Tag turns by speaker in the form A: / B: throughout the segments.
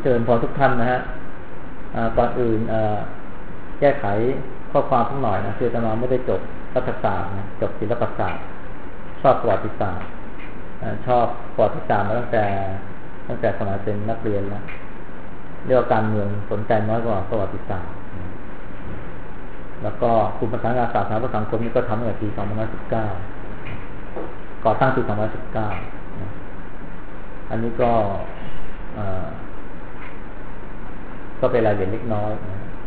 A: เจริญพรทุกท่านนะฮะก่อนอื่นแก้ไขข้อความสักหน่อยนะคืออาตมาไม่ได้จบรัฐศาสตร์นะจบศิลปศาสตร์ชอบประวัติศาสตร์ชอบประวัติศาสตร์มาตั้งแต่สมัยเป็นนักเรียนแล้วเรื่องการเมืองสนใจน้อยกว่าประวัติศาสตร์แล้วก็กลุ่มภาษางานศาสนาประสังคมนี่ก็ทำตั้งแต่ปี2519ก่อตั้งปี2519อันนี้ก็เป็นรายละเอียดเล็กน้อย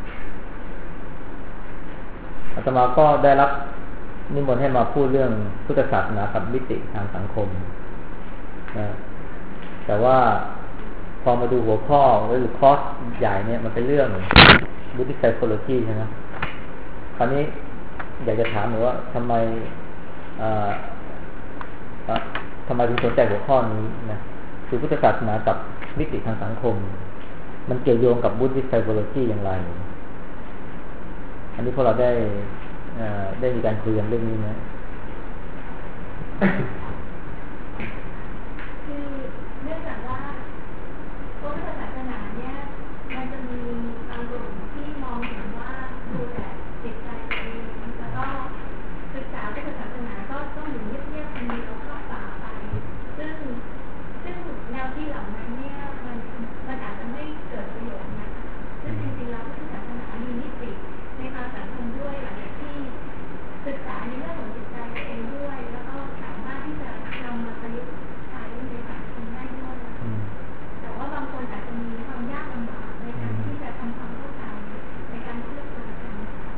A: อาตมาก็ได้รับนิมนต์ให้มาพูดเรื่องพุทธศาสนากับมิติทางสังคมนะแต่ว่าพอมาดูหัวข้อหรือคอร์สใหญ่เนี่ยมันเป็นเรื่อง Buddhist Psychology ใช่ไหมคราวนี้อยากจะถามหนูว่าทำไมถึงสนใจหัวข้อนี้นะคือพุทธศาสนากับมิติทางสังคมมันเกี่ยวโยงกับ Buddhist Psychology อย่างไรอันนี้พวกเราได้มีการคุยกันเรื่องนี้ไหม
B: คือเนื่องจากว่าพุทธศาสนาเนี่ยมันจะมีอารมณ์ที่มองเห็นว่าดูแลจิตใจตัวเองแล้วก็ศึกษาพุทธศาสนาก็ต้องอยู่เงียบๆคนเดียวเข้าป่าไปซึ่งแนวที่เหล่านั้นเนี่ยมันอาจจะไม่เกิดประโยชน์นะคะซึ่งจริงๆแล้วพุทธศาสนามีมิติในทางสังคมด้วยหลังจากที่ศึกษาในเรื่องของจิตใจตัวเองด้วยแล้วก็สามารถที่จะนำมาประยุกต์ใช้ในสังคมได้ด้วยแต่ว่าบางคนอาจจะมีความยากลำบากในการที่จะทำความเข้าใจในการเชื่อมโยงกัน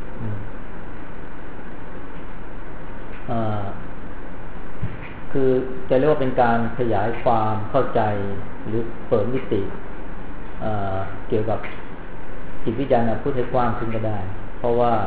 A: คือจะเรียกว่าเป็นการขยายความเข้าใจหรือเปิดมิติเกี่ยวกับจิตวิญญาณพูดให้กว้างขึ้นก็ได้เพราะว่า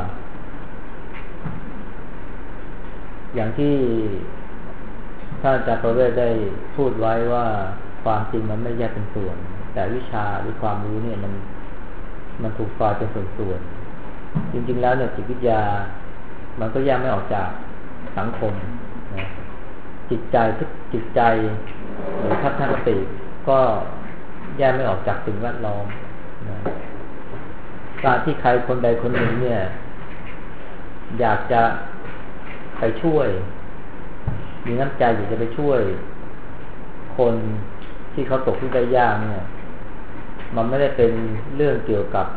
A: อย่างที่ท่านอาจารย์ประเวศได้พูดไว้ว่าความจริงมันไม่แยกเป็นส่วนแต่วิชาหรือความรู้เนี่ยมันถูกซอยเป็นส่วนๆจริงๆแล้วเนี่ยจิตวิทยามันก็แยกไม่ออกจากสังคมนะจิตใจหรือทัศนคติก็แยกไม่ออกจากสิ่งแวดล้อมนะการที่ใครคนใดคนหนึ่งเนี่ยอยากจะไปช่วยมีน้ำใจอยากจะไปช่วยคนที่เขาตกทุกข์ได้ยากเนี่ยมันไม่ได้เป็นเรื่องเกี่ยวกับ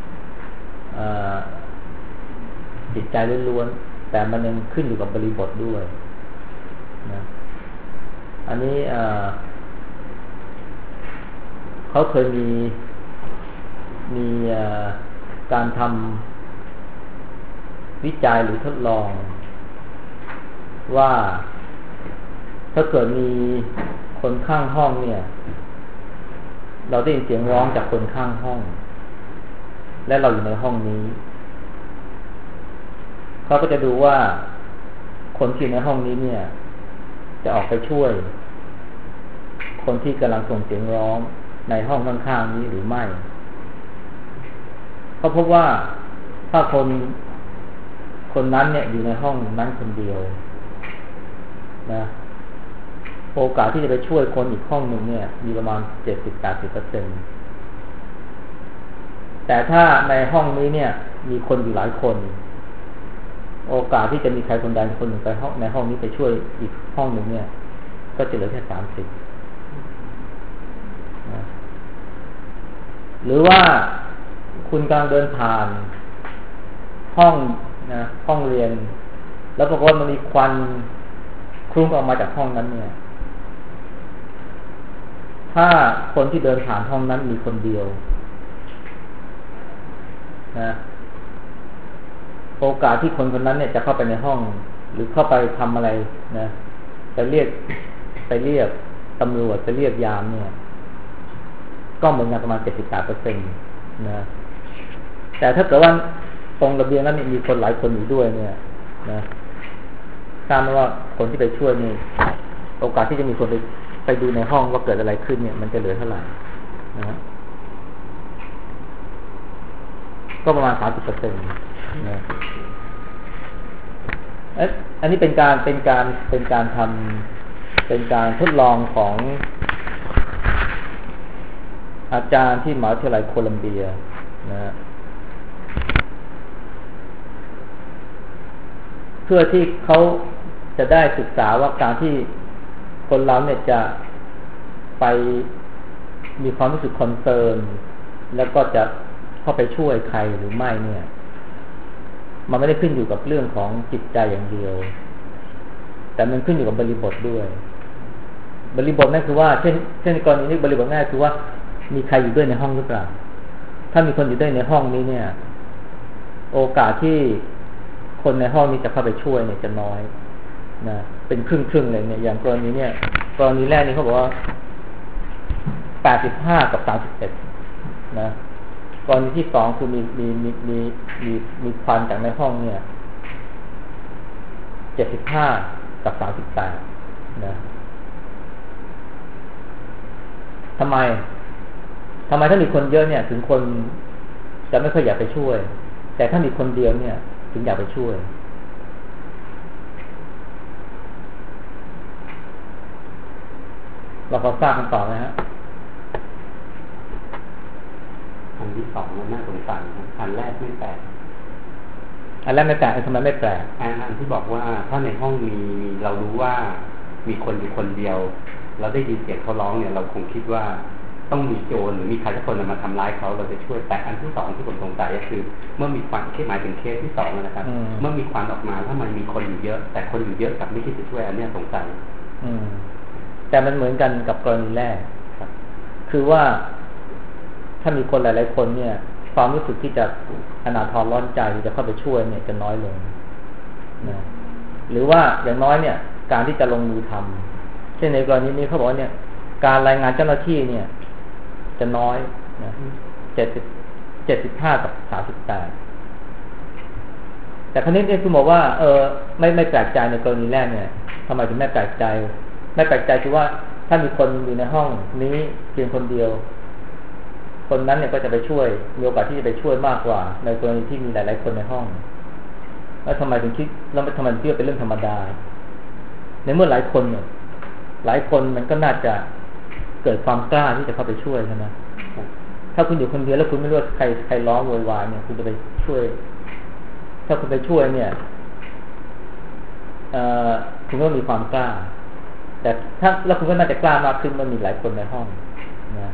A: จิตใจล้วนๆแต่มันยังขึ้นอยู่กับบริบทด้วยนะอันนี้เขาเคยมีการทำวิจัยหรือทดลองว่าถ้าเกิดมีคนข้างห้องเนี่ยเราได้ยินเสียงร้องจากคนข้างห้องและเราอยู่ในห้องนี้เขาก็จะดูว่าคนที่ในห้องนี้เนี่ยจะออกไปช่วยคนที่กำลังส่งเสียงร้องในห้องข้างๆนี้หรือไม่เขาพบว่าถ้าคนนั้นเนี่ยอยู่ในห้องนั้นคนเดียวนะโอกาสที่จะไปช่วยคนอีกห้องหนึ่งเนี่ยมีประมาณ 70-80% แต่ถ้าในห้องนี้เนี่ยมีคนอยู่หลายคนโอกาสที่จะมีใครคนใดคนหนึ่งไปในห้องนี้ไปช่วยอีกห้องหนึ่งเนี่ยก็จะเหลือแค่ 30นะหรือว่าคุณกำลังเดินผ่านห้องเรียนแล้วปรากฏว่ามันมีควันคลุ้งออกมาจากห้องนั้นเนี่ยถ้าคนที่เดินผ่านห้องนั้นมีคนเดียวนะโอกาสที่คนคนนั้นเนี่ยจะเข้าไปในห้องหรือเข้าไปทำอะไรนะไปเรียกตำรวจไปเรียกยามเนี่ยก็เหมือนกันประมาณ 78% นะแต่ถ้าเกิดว่าตรงระเบียงนั้นมีคนหลายคนอยู่ด้วยเนี่ยนะทราบไหมว่าคนที่ไปช่วยนี่โอกาสที่จะมีคนไปดูในห้องว่าเกิดอะไรขึ้นเนี่ยมันจะเหลือเท่าไหร่นะก็ประมาณ 30% นะอันนี้เป็นการทำเป็นการทดลองของอาจารย์ที่มหาวิทยาลัยโคลัมเบียนะฮะเพื่อที่เขาจะได้ศึกษาว่าการที่คนเราเนี่ยจะไปมีความรู้สึกคอนเซิร์นแล้วก็จะเข้าไปช่วยใครหรือไม่เนี่ยมันไม่ได้ขึ้นอยู่กับเรื่องของจิตใจอย่างเดียวแต่มันขึ้นอยู่กับบริบทด้วยบริบทนั่นคือว่าเช่นกรณีนี้บริบทง่ายคือว่ามีใครอยู่ด้วยในห้องหรือเปล่าถ้ามีคนอยู่ด้วยในห้องนี้เนี่ยโอกาสที่คนในห้องนี้จะเข้าไปช่วยเนี่ยจะน้อยนะเป็นครึ่งเลยเนี่ยอย่างกรณีเนี่ยกรณีแรกนี่เขาบอกว่า85กับ31นะกรณีที่2คือมีควันจากในห้องเนี่ย75กับ38นะทำไมถ้ามีคนเยอะเนี่ยถึงคนจะไม่ค่อยอยากไปช่วยแต่ถ้ามีคนเดียวเนี่ยถึงอยากไปช่วยเราพอทราบคำตอบไหมฮะ
C: อันที่สองมันน่าสงสัยอันแรกไม่แปลก
A: ทำไมไม่แปลก
C: อันที่บอกว่าถ้าในห้องมีเรารู้ว่ามีคนอยู่คนเดียวเราได้ยินเสียงเขาร้องเนี่ยเราคงคิดว่าต้องมีโจรหรือมีใครสักคนมาทำร้ายเขาเราจะช่วยแต่อันที่สองที่ผมสงสัยก็คือเมื่อมีควันหมายถึงเคสที่สองนะครับเมื่อมีควันออกมาถ้ามันมีคนอยู่เยอะแต่คนอยู่เยอะกับไม่คิดจะช่วยอันนี้สงสัย
A: แต่มันเหมือนกันกับกรณีแรกครับคือว่าถ้ามีคนหลายๆคนเนี่ยความรู้สึกที่จะอนาถร้อนใจจะเข้าไปช่วยเนี่ยจะน้อยลงนะหรือว่าอย่างน้อยเนี่ยการที่จะลงมือทำเช่นในกรณีนี้เขาบอกว่าเนี่ยการรายงานเจ้าหน้าที่เนี่ยจะน้อยนะ75กับ38แต่ครั้นี้เนี่ยคือบอกว่าไม่แปลกใจในกรณีแรกเนี่ยทำไมถึงไม่แปลกใจคือว่าถ้ามีคนอยู่ในห้องนี้เพียงคนเดียวคนนั้นเนี่ยก็จะไปช่วยมีโอกาสที่จะไปช่วยมากกว่าในกรณีที่มีหลายๆคนในห้องแล้วทำไมถึงคิดแล้วทำไมคิดว่าเป็นเรื่องธรรมดาในเมื่อหลายคนมันก็น่าจะเกิดความกล้าที่จะเข้าไปช่วยใช่ไหมถ้าคุณอยู่คนเดียวแล้วคุณไม่รู้ใครร้องโวยวายเนี่ยคุณจะไปช่วยถ้าคุณไปช่วยเนี่ยคุณก็มีความกล้าแต่ถ้าแล้วคุณก็น่าจะกล้ามากขึ้นเมื่อมีหลายคนในห้องนะ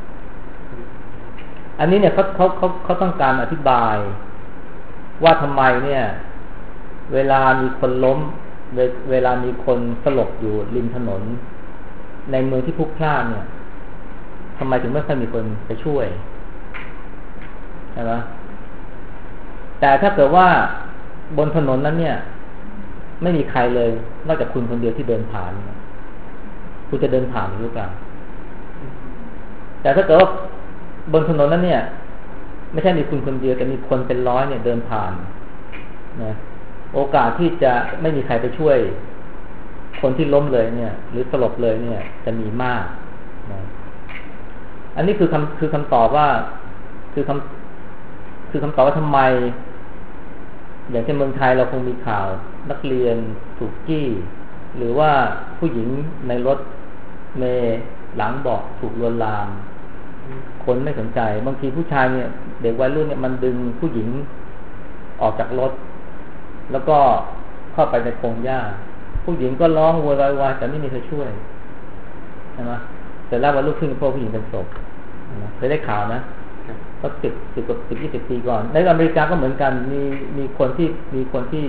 A: อันนี้เนี่ยเขาต้องการอธิบายว่าทำไมเนี่ยเวลามีคนล้มเวลามีคนสลบอยู่ริมถนนในเมืองที่พลุกพล่านเนี่ยทำไมถึงไม่ค่อยมีคนไปช่วยใช่ไหมแต่ถ้าเกิดว่าบนถนนนั้นเนี่ยไม่มีใครเลยนอกจากคุณคนเดียวที่เดินผ่านคุณจะเดินผ่านหรือเปล่าแต่ถ้าเกิดว่าบนถนนนั้นเนี่ยไม่ใช่มีคุณคนเดียวแต่มีคนเป็นร้อยเนี่ยเดินผ่านนะโอกาสที่จะไม่มีใครไปช่วยคนที่ล้มเลยเนี่ยหรือสลบเลยเนี่ยจะมีมากนะอันนี้คือคำตอบว่าคือคำตอบว่าทำไมอย่างเช่นเมืองไทยเราคงมีข่าวนักเรียนถูกจี้หรือว่าผู้หญิงในรถเมล์หลังเบาะถูกลวนลามคนไม่สนใจบางทีผู้ชายเนี่ยเด็กวัยรุ่นเนี่ยมันดึงผู้หญิงออกจากรถแล้วก็เข้าไปในพงหญ้าผู้หญิงก็ร้องโวยวายแต่ไม่มีใครช่วยใช่ไหมแต่แล้ววันรุ่งขึ้นพวกผู้หญิงเป็นศพเคยได้ข่าวนะก็10-20 ปีก่อนในอเมริกาก็เหมือนกันมีคนที่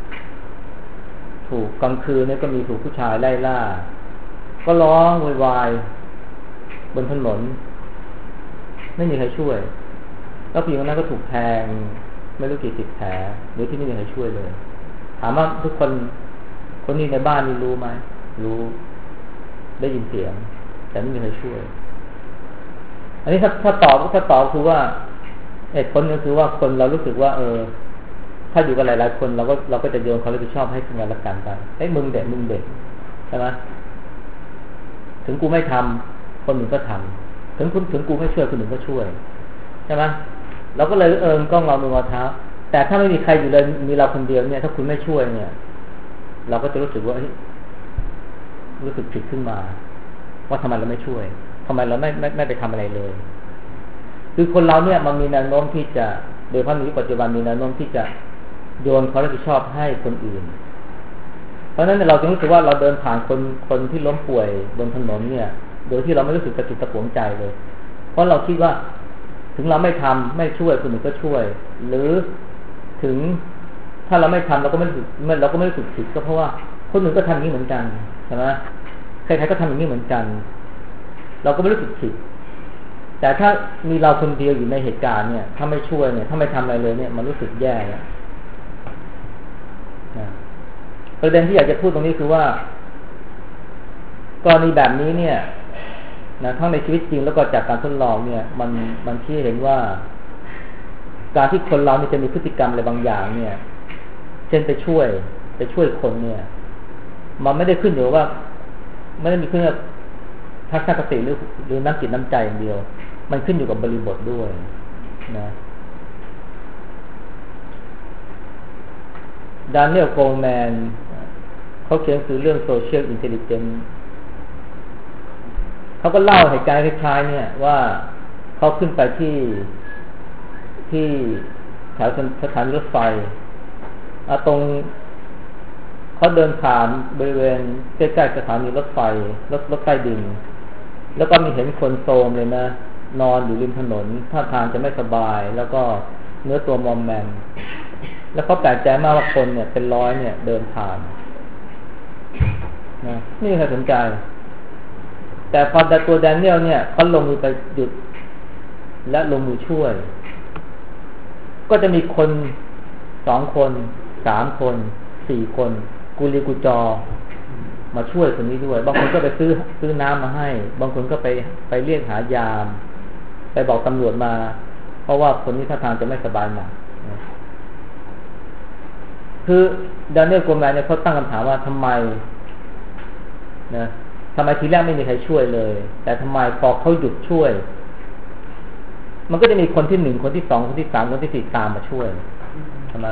A: ถูกกลางคืนเนี่ยก็มีถูกผู้ชายไล่ล่าก็ร้องโวยวายบนถนนไม่มีใครช่วยแล้วผู้หญิงคนนั้นก็ถูกแทงไม่รู้กี่10 แผลหรือที่ไม่มีใครช่วยเลยถามว่าทุกคนนี้ในบ้านนี่รู้ไหมรู้ได้ยินเสียงแต่ไม่มีใครช่วยอันนี้ถ้าตอบคือว่าเหตุผลก็คือว่าคนเรารู้สึกว่าถ้าอยู่กันหลายๆคนเราก็จะโยนความรับผิดชอบให้กันและกันไปมึงเด็กใช่ไหมถึงกูไม่ทำคนอื่นก็ทำถึงกูไม่ช่วยคนอื่นก็ช่วยใช่ไหมเราก็เลยก็งอมืองอเท้าแต่ถ้าไม่มีใครอยู่เลยมีเราคนเดียวเนี่ยถ้าคุณไม่ช่วยเนี่ยเราก็จะรู้สึกว่ารู้สึกผิดขึ้นมาว่าทำไมเราไม่ช่วยทำไมเราไม่ไปทำอะไรเลยคือคนเราเนี่ยมันมีแนวโน้มที่จะโดยเฉพาะในยุคปัจจุบันมีแนวโน้มที่จะโยนความรับผิดชอบให้คนอื่นเพราะฉะนั้นเราจึงรู้สึกว่าเราเดินผ่านคนที่ล้มป่วยบนถนนเนี่ยโดยที่เราไม่รู้สึกตะกิดตะขวงใจเลยเพราะเราคิดว่าถึงเราไม่ทำไม่ช่วยคนอื่นก็ช่วยหรือถึงถ้าเราไม่ทำเราก็ไม่รู้สึกผิดก็เพราะว่าคนอื่นก็ทำอย่างนี้เหมือนกันใช่ไหมใครๆก็ทำอย่างนี้เหมือนกันเราก็ไม่รู้สึกผิดแต่ถ้ามีเราคนเดียวอยู่ในเหตุการณ์เนี่ยถ้าไม่ช่วยเนี่ยถ้าไม่ทำอะไรเลยเนี่ยมันรู้สึกแย่แล้วประเด็นที่อยากจะพูดตรงนี้คือว่ากรณีแบบนี้เนี่ยนะทั้งในชีวิตจริงแล้วก็จากการทดลองเนี่ยมันชี้เห็นว่าการที่คนเราเนี่ยจะมีพฤติกรรมอะไรบางอย่างเนี่ยเช่นไปช่วยคนเนี่ยมันไม่ได้ขึ้นอยู่ว่าไม่ได้มีขึ้นกับทัศนคติหรือน้ำจิตน้ำใจอย่างเดียวมันขึ้นอยู่กับบริบทด้วยนะดานิเอล โกลแมนเขาเขียนหนังสือเรื่องโซเชียลอินเทลลิเจนซ์เขาก็เล่าเหตุการณ์คล้ายๆเนี่ยว่าเขาขึ้นไปที่แถวสถานีรถไฟตรงเขาเดินผ่านบริเวณใกล้ๆสถานีรถไฟรถใต้ดินแล้วก็มีเห็นคนโทรมเลยนะนอนอยู่ริมถนนท่าทางจะไม่สบายแล้วก็เนื้อตัวมอมแมมแล้วเขาแปลกใจมากว่าคนเนี่ยเป็นร้อยเนี่ยเดินผ่านนะนี่ใครสนใจแต่พอตัวแดเนียลเนี่ยเขาลงมือไปหยุดและลงมือช่วยก็จะมีคน2 คน3 คน4 คนกุลีกุจอมาช่วยคนนี้ด้วยบางคนก็ไปซื้อน้ำมาให้บางคนก็ไปเรียกหายามไปบอกตำรวจมาเพราะว่าคนนี้ท่าทางจะไม่สบายหนักคือดานิเอล โกลแมนเนี่ยเขาตั้งคำถามว่าทำไมทีแรกไม่มีใครช่วยเลยแต่ทำไมพอเขาหยุดช่วยมันก็จะมีคนที่1คนที่2คนที่3คนที่4ตามมาช่วยใช่ไหม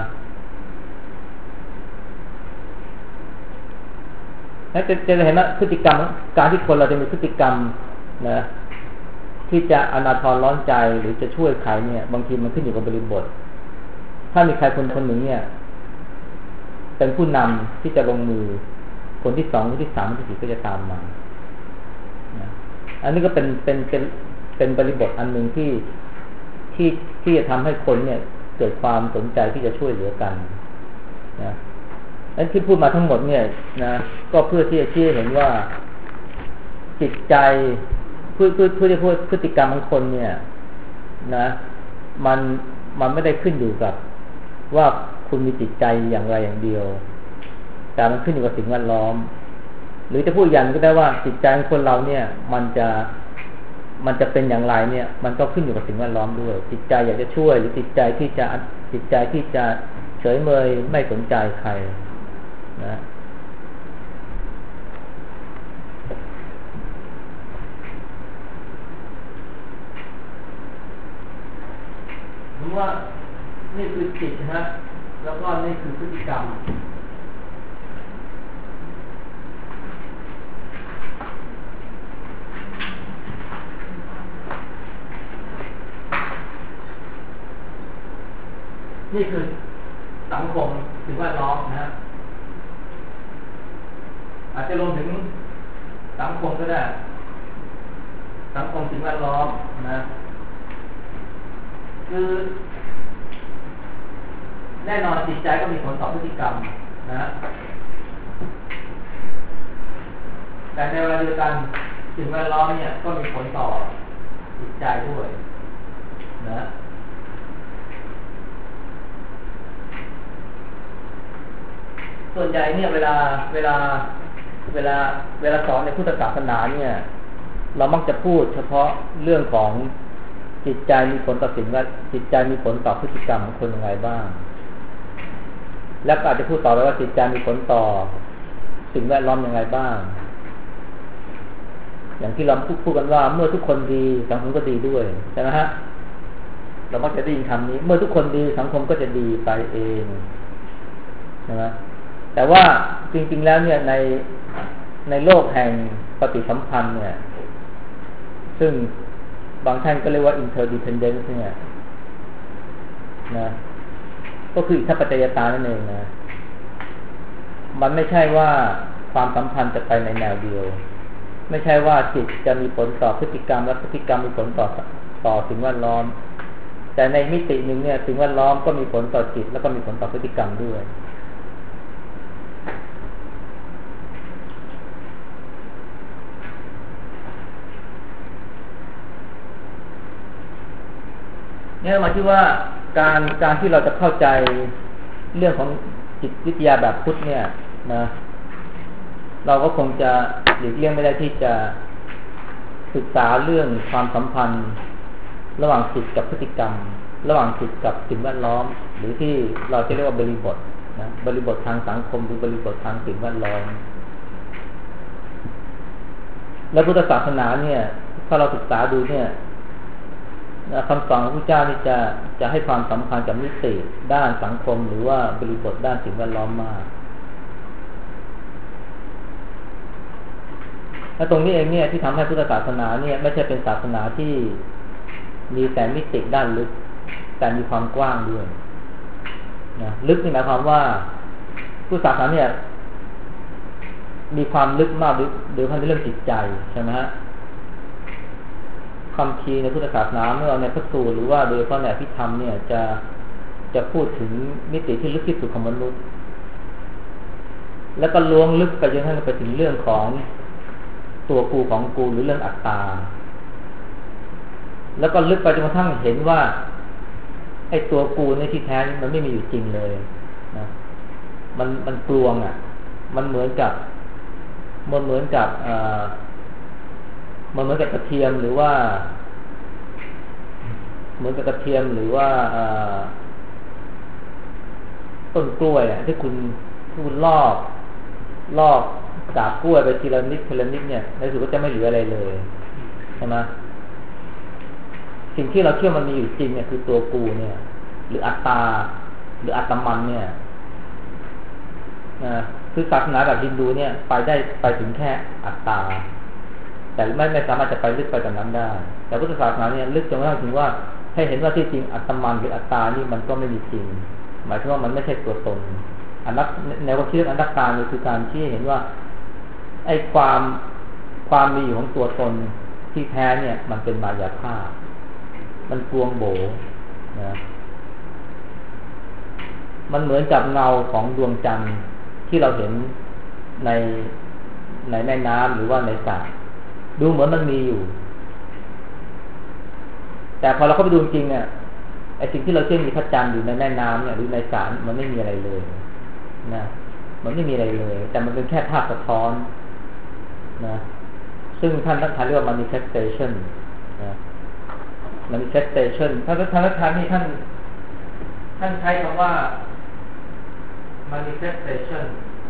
A: แล้วจะเห็นว่าพฤติกรรมการที่คนเราจะมีพฤติกรรมนะที่จะอนาทรร้อนใจหรือจะช่วยใครเนี่ยบางทีมันขึ้นอยู่กับบริบทถ้ามีใครคนหนึ่งเนี่ยเป็นผู้นำที่จะลงมือคนที่2คนที่3คนที่4ก็จะตามมานะอันนี้ก็เป็นบริบทอันนึงที่จะทำให้คนเนี่ยเกิดความสนใจที่จะช่วยเหลือกันนะอันที่พูดมาทั้งหมดเนี่ยนะก็เพื่อที่จะชี้เห็นว่าจิตใจเพื่อที่พูดพฤติกรรมของคนเนี่ยนะมันไม่ได้ขึ้นอยู่กับว่าคุณมีจิตใจอย่างไรอย่างเดียวแต่มันขึ้นอยู่กับสิ่งแวดล้อมหรือจะพูดอย่างก็ได้ว่าจิตใจของคนเราเนี่ยมันจะเป็นอย่างไรเนี่ยมันก็ขึ้นอยู่กับสิ่งแวดล้อมด้วยจิตใจอยากจะช่วยหรือจิตใจที่จะเฉยเมยไม่สนใจใครนะผมว่านี่คือจิตนะแล้วก็นี่คือพฤติกรรมนี่คือสังคมสิ่งแวดล้อมนะอาจจะรวมถึงสังคมก็ได้สังคมสิ่งแวดล้อมนะคือแน่นอนจิตใจก็มีผลต่อพฤติกรรมนะแต่ในเวลาเดียวกันสิ่งแวดล้อมเนี่ยก็มีผลต่อจิตใจด้วยนะส่วนใหญ่เนี่ยเวลาสอนในพุทธศาสนาเนี่ยเรามักจะพูดเฉพาะเรื่องของจิตใจมีผลต่อสิ่งแวดจิตใจมีผลต่อพฤติกรรมของคนยังไงบ้างแล้วก็อาจจะพูดต่อไปว่าจิตใจมีผลต่อสิ่งแวดล้อมยังไงบ้างอย่างที่เราพูดกันว่าเมื่อทุกคนดีสังคมก็ดีด้วยใช่ไหมฮะเรามักจะได้ยินคำนี้เมื่อทุกคนดีสังคมก็จะดีไปเองใช่ไหมแต่ว่าจริงๆแล้วเนี่ยในโลกแห่งปฏิสัมพันธ์เนี่ยซึ่งบางท่านก็เรียกว่า interdependence เนี่ยนะก็คืออิทธิปัจจยตานั่นเองนะมันไม่ใช่ว่าความสัมพันธ์จะไปในแนวเดียวไม่ใช่ว่าจิตจะมีผลต่อพฤติกรรมและพฤติกรรมมีผลต่อสิ่งแวดล้อมแต่ในมิติหนึ่งเนี่ยสิ่งแวดล้อมก็มีผลต่อจิตแล้วก็มีผลต่อพฤติกรรมด้วยเนี่ยมาที่ว่าการที่เราจะเข้าใจเรื่องของจิตวิทยาแบบพุทธเนี่ยนะเราก็คงจะหลีกเลี่ยงไม่ได้ที่จะศึกษาเรื่องความสัมพันธ์ระหว่างจิตกับพฤติกรรมระหว่างจิตกับสิ่งแวดล้อมหรือที่เราจะเรียกว่าบริบทนะบริบททางสังคมหรือบริบททางสิ่งแวดล้อมและพุทธศาสนาเนี่ยถ้าเราศึกษาดูเนี่ยคำสอนของพระเจ้านี่จะให้ความสำคัญกับมิติด้านสังคมหรือว่าบริบทด้านสิ่งแวดล้อมมากและตรงนี้เองเนี่ยที่ทำให้พุทธศาสนาเนี่ยไม่ใช่เป็นศาสนาที่มีแต่มิติด้านลึกแต่มีความกว้างด้วยนะลึกนี่หมายความว่าพุทธศาสนาเนี่ยมีความลึกมากโดยเฉพาะในเรื่องจิตใจใช่ไหมฮะคำพีในพุทธศาสนาไม่ว่าในพระสูตรหรือว่าโดยเฉพาะในอภิธรรมเนี่ยจะพูดถึงมิติที่ลึกที่สุดของมนุษย์แล้วก็ล้วงลึกไปจนกระทั่งไปถึงเรื่องของตัวกูของกูหรือเรื่องอัตตาแล้วก็ลึกไปจนกระทั่งเห็นว่าไอ้ตัวกูในที่แท้มันไม่มีอยู่จริงเลยนะมันกลวงอ่ะมันเหมือนกับกระเทียมหรือว่าต้นกล้วยอ่ะที่คุณลอกจากกล้วยไปทีละนิดเนี่ยในสุดก็จะไม่เหลืออะไรเลยใช่ไหมสิ่งที่เราเชื่อมันมีอยู่จริงเนี่ยคือตัวกูเนี่ยหรืออัตตาหรืออัตมันเนี่ยคือศาสนาแบบฮินดูเนี่ยไปถึงแค่อัตตาแต่ไม่สามารถจะไปลึกไปกว่านั้นได้แต่พุทธศาสนาเนี่ยลึกจนกระทั่งถึงว่าให้เห็นว่าที่จริงอัตมันหรืออัตตานี่มันก็ไม่มีจริงหมายถึงว่ามันไม่ใช่ตัวตนแนวความคิดอนัตตาเนี่ยคือการที่เห็นว่าไอ้ความมีอยู่ของตัวตนที่แท้เนี่ยมันเป็นมายาภาพมันกลวงโบนะมันเหมือนกับเงาของดวงจันทร์ที่เราเห็นในแม่น้ำหรือว่าในสระดูเหมือนมันมีอยู่แต่พอเราเข้าไปดูจริงเนี่ยไอ้สิ่งที่เราเชื่อมีพระจันทร์อยู่ในแม่น้ำเนี่ยหรือในสระมันไม่มีอะไรเลยนะมันไม่มีอะไรเลยแต่มันเป็นแค่ภาพสะท้อนนะซึ่งท่านเรียกว่า manifestation นะ manifestation ท่านนี่ท่านใช้คำว่า manifestation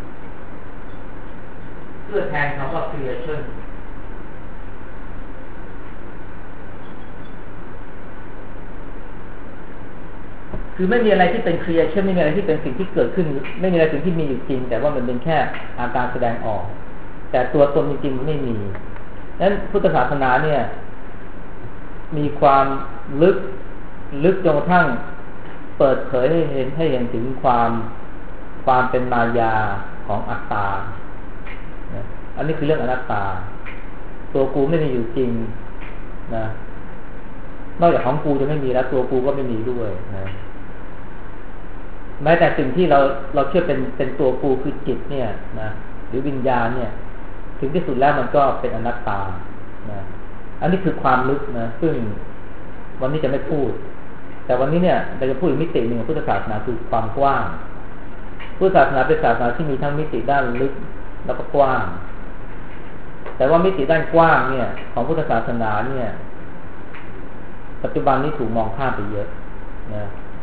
A: เพื่อแทนคำว่า creation คือไม่มีอะไรที่เป็น creation ไม่มีอะไรที่เป็นสิ่งที่เกิดขึ้นไม่มีอะไรสิ่งที่มีอยู่จริงแต่ว่ามันเป็นแค่อาการแสดงออกแต่ตัวตนจริงๆมันไม่มีนั้นพุทธศาสนาเนี่ยมีความลึกจนกระทั่งเปิดเผยให้เห็นถึงความเป็นมายาของอัตตาอันนี้คือเรื่องอนัตตาตัวกูไม่มีอยู่จริงนะนอกจากของกูจะไม่มีแล้วตัวกูก็ไม่มีด้วยนะแม้แต่สิ่งที่เราเชื่อเป็นตัวกูคือจิตเนี่ยนะหรือวิญญาณเนี่ยถึงที่สุดแล้วมันก็เป็นอนัตตานะอันนี้คือความลึกนะซึ่งวันนี้จะไม่พูดแต่วันนี้เนี่ยเราจะพูดอีกมิติหนึ่งของพุทธศาสนาคือความกว้างพุทธศาสนาเป็นศาสนาที่มีทั้งมิติด้านลึกแล้วก็กว้างแต่ว่ามิติด้านกว้างเนี่ยของพุทธศาสนาเนี่ยปัจจุบันนี้ถูกมองข้ามไปเยอะนะ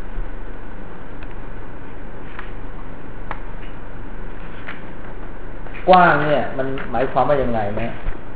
A: กว้างเนี่ยมันหมายความว่ายังไงนะ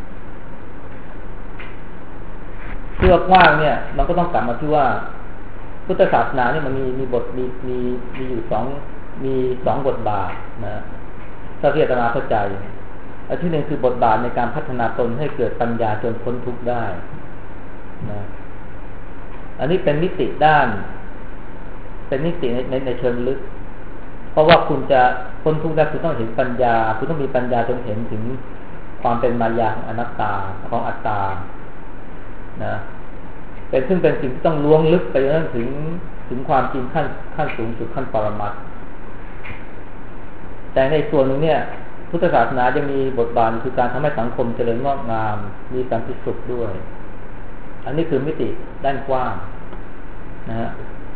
A: เพื่อกว้างเนี่ยมันก็ต้องกลับมาที่ว่าพุทธศาสนาเนี่ยมันมีบทมีอยู่สองบทบาทนะถ้าที่อาตมาเข้าใจอันที่หนึ่งคือบทบาทในการพัฒนาตนให้เกิดปัญญาจนพ้นทุกข์ได้นะอันนี้เป็นมิติด้านเป็นมิติในเชิงลึกเพราะว่าคุณจะพ้นทุกข์ได้คุณต้องเห็นปัญญาคุณต้องมีปัญญาจนเห็นถึงความเป็นมายาของอนัตตาของอัตตานะเป็นซึ่งเป็นสิ่งที่ต้องล้วงลึกไปจนถึงความจริงขั้นสูงสุดขั้นปรมัตถ์แต่ในส่วนนึงเนี่ยพุทธศาสนาจะมีบทบาทคือการทำให้สังคมเจริญงอกงามมีสันติสุขด้วยอันนี้คือมิติด้านกว้างนะฮะ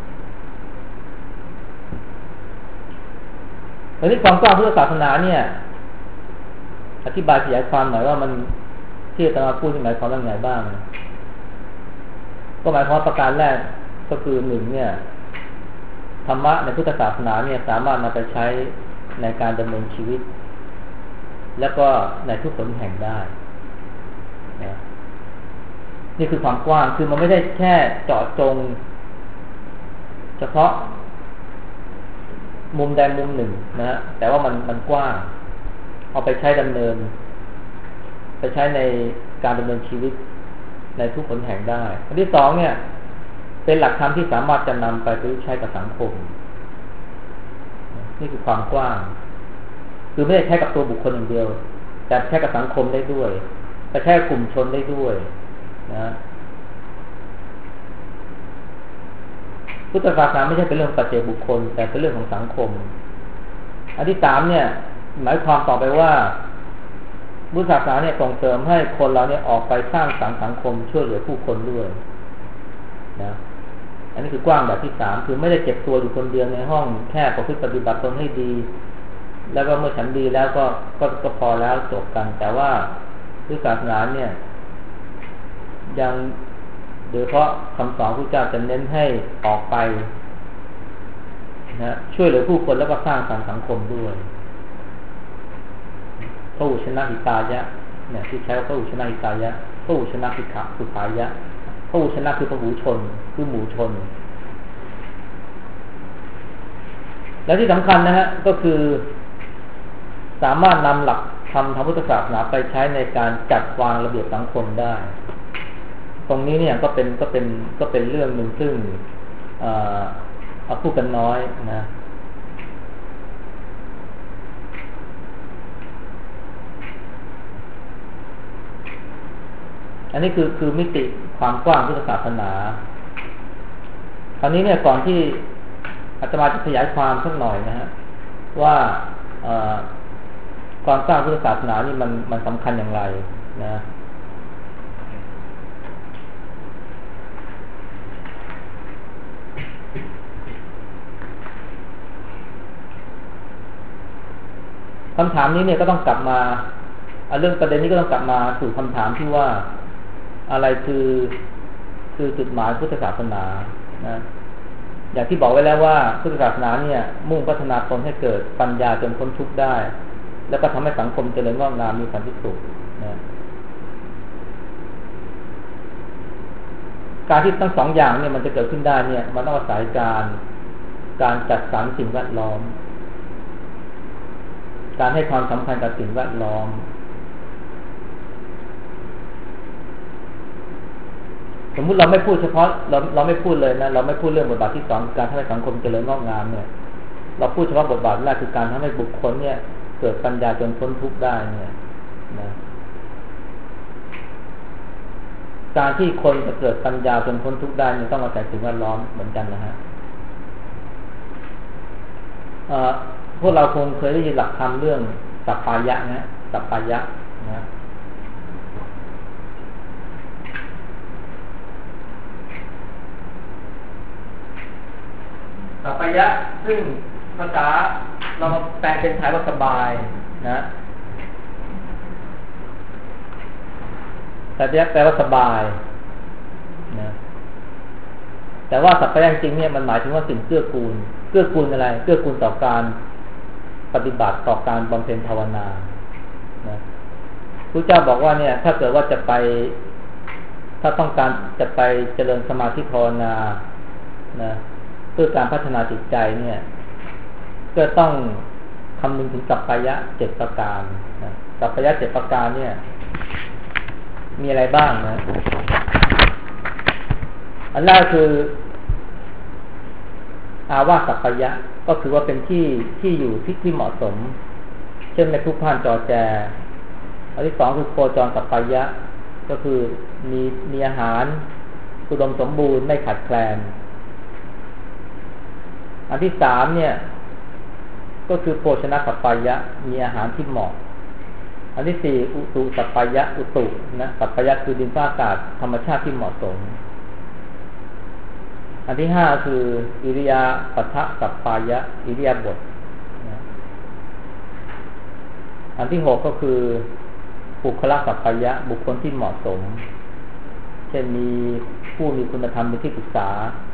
A: อันนี้ความกว้างพุทธศาสนาเนี่ยอธิบายขยายความหน่อยว่ามันที่อาตมาพูดหมายความว่าไงบ้างก็หมายความประการแรกก็คือหนึ่งเนี่ยธรรมะในพุทธศาสนาเนี่ยสามารถนำไปใช้ในการดำเนินชีวิตแล้วก็ในทุกหนแห่งได้นะนี่คือความกว้างคือมันไม่ได้แค่เจาะจงเฉพาะมุมใดมุมหนึ่งนะแต่ว่ามันกว้างเอาไปใช้ดำเนินไปใช้ในการดำเนินชีวิตในทุกหนแห่งได้อันที่สองเนี่ยเป็นหลักธรรมที่สามารถจะนำไปประยุกต์ใช้กับสังคมนี่คือความกว้างคือไม่ได้ใช้กับตัวบุคคลอย่างเดียวแต่ใช้กับสังคมได้ด้วยแต่ใช้กับกลุ่มชนได้ด้วยนะพุทธศาสนาไม่ใช่เป็นเรื่องปัจเจกบุคคลแต่เป็นเรื่องของสังคมอันที่สามเนี่ยหมายความต่อไปว่าพุทธศาสนาเนี่ยส่งเสริมให้คนเราเนี่ยออกไปสร้างสรรค์สังคมช่วยเหลือผู้คนด้วยนะอันนี้คือกว้างแบบที่สามคือไม่ได้เก็บตัวอยู่คนเดียวในห้องแค่ประพฤติปฏิบัติตนให้ดีแล้วก็เมื่อฉันดีแล้วก็พอแล้วจบกันแต่ว่าพุทธศาสนาเนี่ยยังโดยเฉพาะคำสอนพระเจ้าจะเน้นให้ออกไปนะช่วยเหลือผู้คนแล้วก็สร้างสรรค์สังคมด้วยพระอุชนะหิตายะเนี่ยที่ใช้ว่าพระอุชนะหิตายะพระอุชนะภิกขะสุภายะพระอุชนะคือพระหูชนคือหมู่ชนและที่สำคัญนะฮะก็คือสามารถนำหลักธรรมทางพุทธศาสนาไปใช้ในการจัดวางระเบียบสังคมได้ตรงนี้เนี่ยก็เป็นเรื่องหนึ่งซึ่งเอาพูดกันน้อยนะอันนี้คือมิติความกว้างพุทธศาสนาคราวนี้เนี่ยก่อนที่อาตมาจะขยายความสักหน่อยนะฮะว่าการสร้างพุทธศาสนานี่มันสำคัญอย่างไรนะคำถามนี้เนี่ยก็ต้องกลับมาเรื่องประเด็นนี้ก็ต้องกลับมาสู่คำถามที่ว่าอะไรคือจุดหมายพุทธศาสนานะอย่างที่บอกไว้แล้วว่าพุทธศาสนาเนี่ยมุ่งพัฒนาตนให้เกิดปัญญาจนพ้นทุกข์ได้แล้วก็ทำให้สังคมเจริญงอกงามมีสันติสุขนะการที่ทั้งสองอย่างเนี่ยมันจะเกิดขึ้นได้เนี่ยมันต้องอาศัยการจัดสรรสิ่งแวดล้อมการให้ความสำคัญกับสิ่งแวดล้อมสมมุติเราไม่พูดเฉพาะเราไม่พูดเลยนะเราไม่พูดเรื่องบทบาทที่สองการทำให้สังคมเจริญงอกงามเนี่ยเราพูดเฉพาะบทบาทแรกคือการทำให้บุคคลเนี่ยเกิดปัญญาจนพ้นทุกข์ได้เนี่ยนะการที่คนจะเกิดปัญญาจนพ้นทุกข์ได้เนี่ยต้องอาศัยสิ่งแวดล้อมเหมือนกันนะฮะพวกเราคงเคยได้ยินหลักธรรมเรื่องสัพพายะนะสัพพายะนะสัพพายะซึ่งภาษาเราแปลเป็นไทยว่าสบายนะสัพพายะแปลว่าสบายนะแต่ว่าสัพพายะจริงเนี่ยมันหมายถึงว่าสิ่งเกื้อกูลอะไรเกื้อกูลต่อการปฏิบัติต่อการบำเพ็ญภาวนานะพระเจ้าบอกว่าเนี่ยถ้าเกิดว่าถ้าต้องการจะไปเจริญสมาธิภาวนานะเพื่อการพัฒนาจิตใจเนี่ยก็ต้องคำนึงถึงสัพพายะ7ประการนะสัพพายะ7ประการเนี่ยมีอะไรบ้างนะอันแรกคืออาวาสัพพยะก็คือว่าเป็นที่อยู่ที่เหมาะสมเช่นไม่พลุกพล่านจอแจอันที่สองคือโคจรสัพพยะก็คือมีอาหารอุดมสมบูรณ์ไม่ขาดแคลนอันที่สามเนี่ยก็คือโภชนะสัพพยะมีอาหารที่เหมาะอันที่สี่อุตุสัพพยะอุตุนะสัพพยะคือดินฟ้าอากาศธรรมชาติที่เหมาะสมอันที่ห้าคืออิริยาปถะสัพพยะอิริยาบถนะอันที่หกก็คือบุคลสัพพยะบุคคลที่เหมาะสมเช่นมีผู้มีคุณธรรมเป็นที่ปรึกษา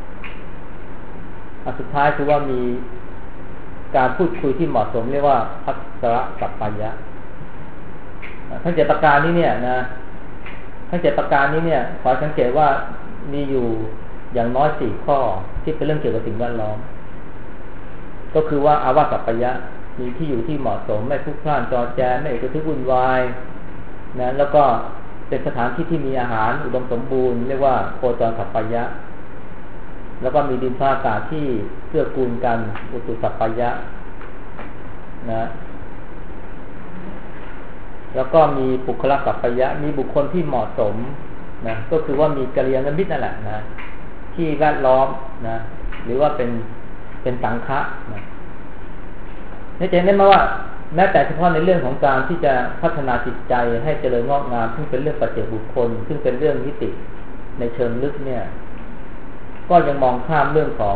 A: อันสุดท้ายคือว่ามีการพูดคุยที่เหมาะสมเรียกว่าภัสสะสัพพยะทั้ง7ประการนี้เนี่ยนะทั้ง7ประการนี้เนี่ยขอสังเกตว่ามีอยู่อย่างน้อย4ข้อที่เป็นเรื่องเกี่ยวกับสิ่งแวดล้อมก็คือว่าอาวาสัพพยะมีที่อยู่ที่เหมาะสมไม่พลุกพล่านจอแจไม่กระทึกวุ่นวายนะแล้วก็เป็นสถานที่ที่มีอาหารอุดมสมบูรณ์เรียกว่าโคจรสัพพยะแล้วก็มีดินฟ้าอากาศที่เกื้อกูลกันอุตุสัพพยะนะแล้วก็มีบุคลสัพพยะมีบุคคลที่เหมาะสมนะก็คือว่ามีกัลยาณมิตรนั่นแหละนะที่แวดล้อมนะหรือว่าเป็นสังฆะนะนี่จะเห็นได้ไหมว่าแม้แต่เฉพาะในเรื่องของการที่จะพัฒนาจิตใจให้เจริญงอกงามซึ่งเป็นเรื่องปัจเจกบุคคลซึ่งเป็นเรื่องมิติในเชิงลึกเนี่ยก็ยังมองข้ามเรื่องของ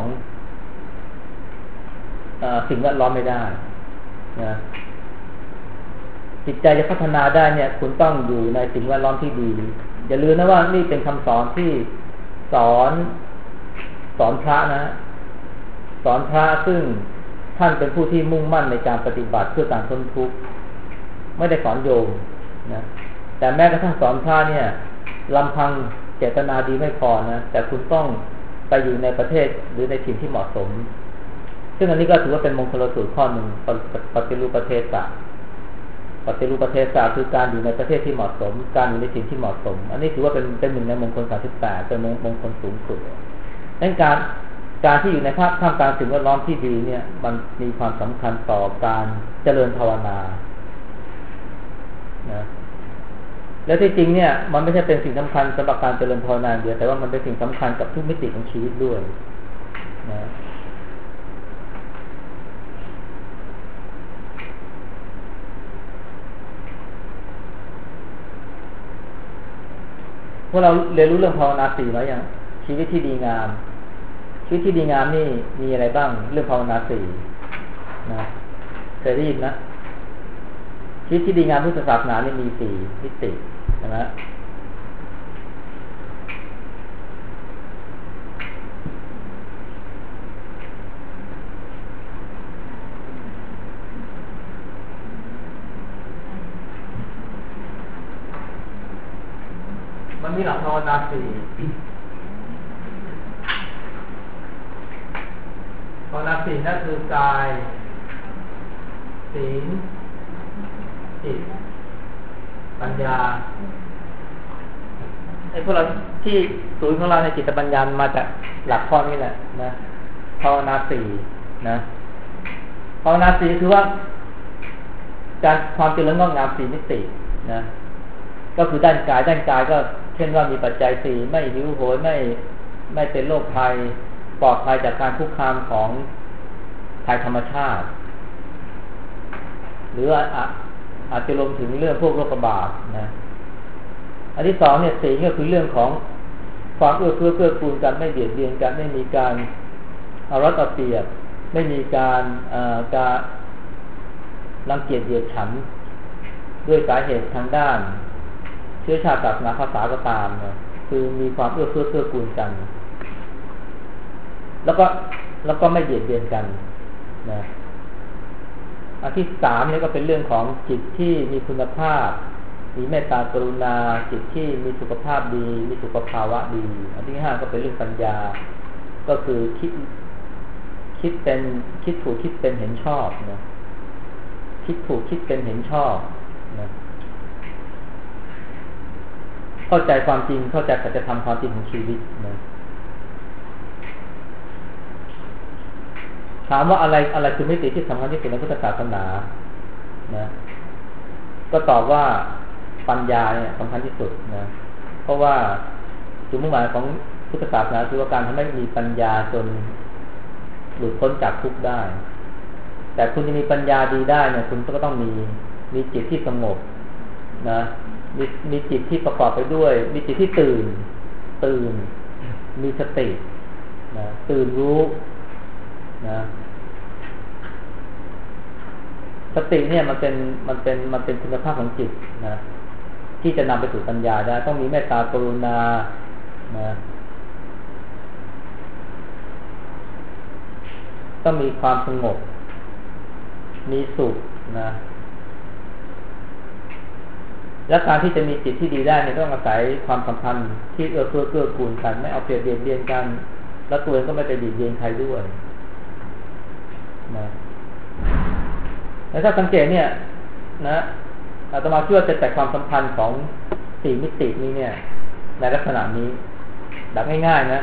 A: สิ่งแวดล้อมไม่ได้นะจิตใจจะพัฒนาได้เนี่ยคุณต้องอยู่ในสิ่งแวดล้อมที่ดีอย่าลืมนะว่านี่เป็นคำสอนที่สอนพระนะสอนพระซึ่งท่านเป็นผู้ที่มุ่งมั่นในการปฏิบัติเพื่อการพ้นทุกข์ไม่ได้สอนโยมนะแต่แม้กระทั่งสอนพระเนี่ยลำพังเจตนาดีไม่พอนะแต่คุณต้องไปอยู่ในประเทศหรือในถิ่นที่เหมาะสมซึ่งอันนี้ก็ถือว่าเป็นมงคลสูตรข้อหนึ่งปฏิรูปประเทศะปฏิรูปประเทศะคือการอยู่ในประเทศที่เหมาะสมการอยู่ในถิ่นที่เหมาะสมอันนี้ถือว่าเป็นหนึ่งในมงคล38เป็นมงคลสูงสุดดังนั้นการที่อยู่ในท่ามกลางสิ่งแวดล้อมที่ดีเนี่ยมันมีความสำคัญต่อการเจริญภาวนานะแล้วที่จริงเนี่ยมันไม่ใช่เป็นสิ่งสำคัญสำหรับการเจริญภาวนาเดียวแต่ว่ามันเป็นสิ่งสำคัญกับทุกมิติของชีวิตด้วยนะพวกเราเรียนรู้เรื่องภาวนา4แล้วยังชีวิตที่ดีงามชีวิตที่ดีงามนี่มีอะไรบ้างเรื่องภาวนา4นะเคยได้ยินนะชีวิตที่ดีงามพุทธศาสนานี่มี4มิติใช่ไหมมันมีหลักภาวนา4ภาวนา4นั่นคือกายศีลจิตปัญญาไอ้พวกเราที่ศูนย์ของเราในจิตปัญญามาจากหลักข้อนี้แหละนะภาวนา4นะภาวนา4คือว่าการความเจริญงอกงาม4มิตินะก็คือด้านกายก็เช่นว่ามีปัจจัย4ไม่หิวโหยไม่เป็นโรคภัยปลอดภัยจากการคุกคามของภัยธรรมชาติหรืออาจจะรวมถึงเรื่องพวกโรคระบาดนะอันที่2เนี่ยศีลก็คือเรื่องของความเอื้อเฟื้อกูลกันไม่เบียดเบียนกันไม่มีการเอารัดเอาเปรียบไม่มีการรังเกียจเหยียดฉันด้วยสาเหตุทางด้านเชื้อชาติศาสนาภาษาก็ตามนะคือมีความเอื้อเฟื้อกูลกันแล้วก็ไม่เบียดเบียนกันนะอันที่3เนี่ยก็เป็นเรื่องของจิตที่มีคุณภาพมีเมตตากรุณาจิตที่มีสุขภาพดีมีสุขภาวะดีอันที่5ก็เป็นเรื่องปัญญาก็คือคิดถูกคิดเป็นเห็นชอบนะคิดถูกคิดเป็นเห็นชอบนะเข้าใจความจริงเข้าใจสัจธรรมความจริงของชีวิตนะถามว่าอะไรคือมิติที่สำคัญที่สุดในพุทธศาสนานะก็ตอบว่าปัญญาเนี่ยสำคัญที่สุดนะเพราะว่าจุดมุ่งหมายของพุทธศาสนาคือว่าการทำให้มีปัญญาจนหลุดพ้นจากทุกข์ได้แต่คุณจะมีปัญญาดีได้เนี่ยคุณก็ต้องมีจิตที่สงบนะมีจิตที่ประกอบไปด้วยมีจิตที่ตื่นมีสตินะตื่นรู้นะสติเนี่ยมันเป็นคุณภาพของจิตนะที่จะนำไปสู่ปัญญาได้ต้องมีเมตตากรุณานะต้องมีความสงบมีสุขนะและการที่จะมีจิตที่ดีได้เนี่ยต้องอาศัยความสัมพันธ์ที่เกื้อกูลกันไม่เอาเปรียบเบียดกันแล้วตัวเองก็ไม่ไปเบียดเบียนใครด้วยนะแล้วถ้าสังเกตเนี่ยนะอาตมาเชื่อจะแต่ความสัมพันธ์ของ4มิตินี้เนี่ยในลักษณะนี้แบบง่ายๆนะ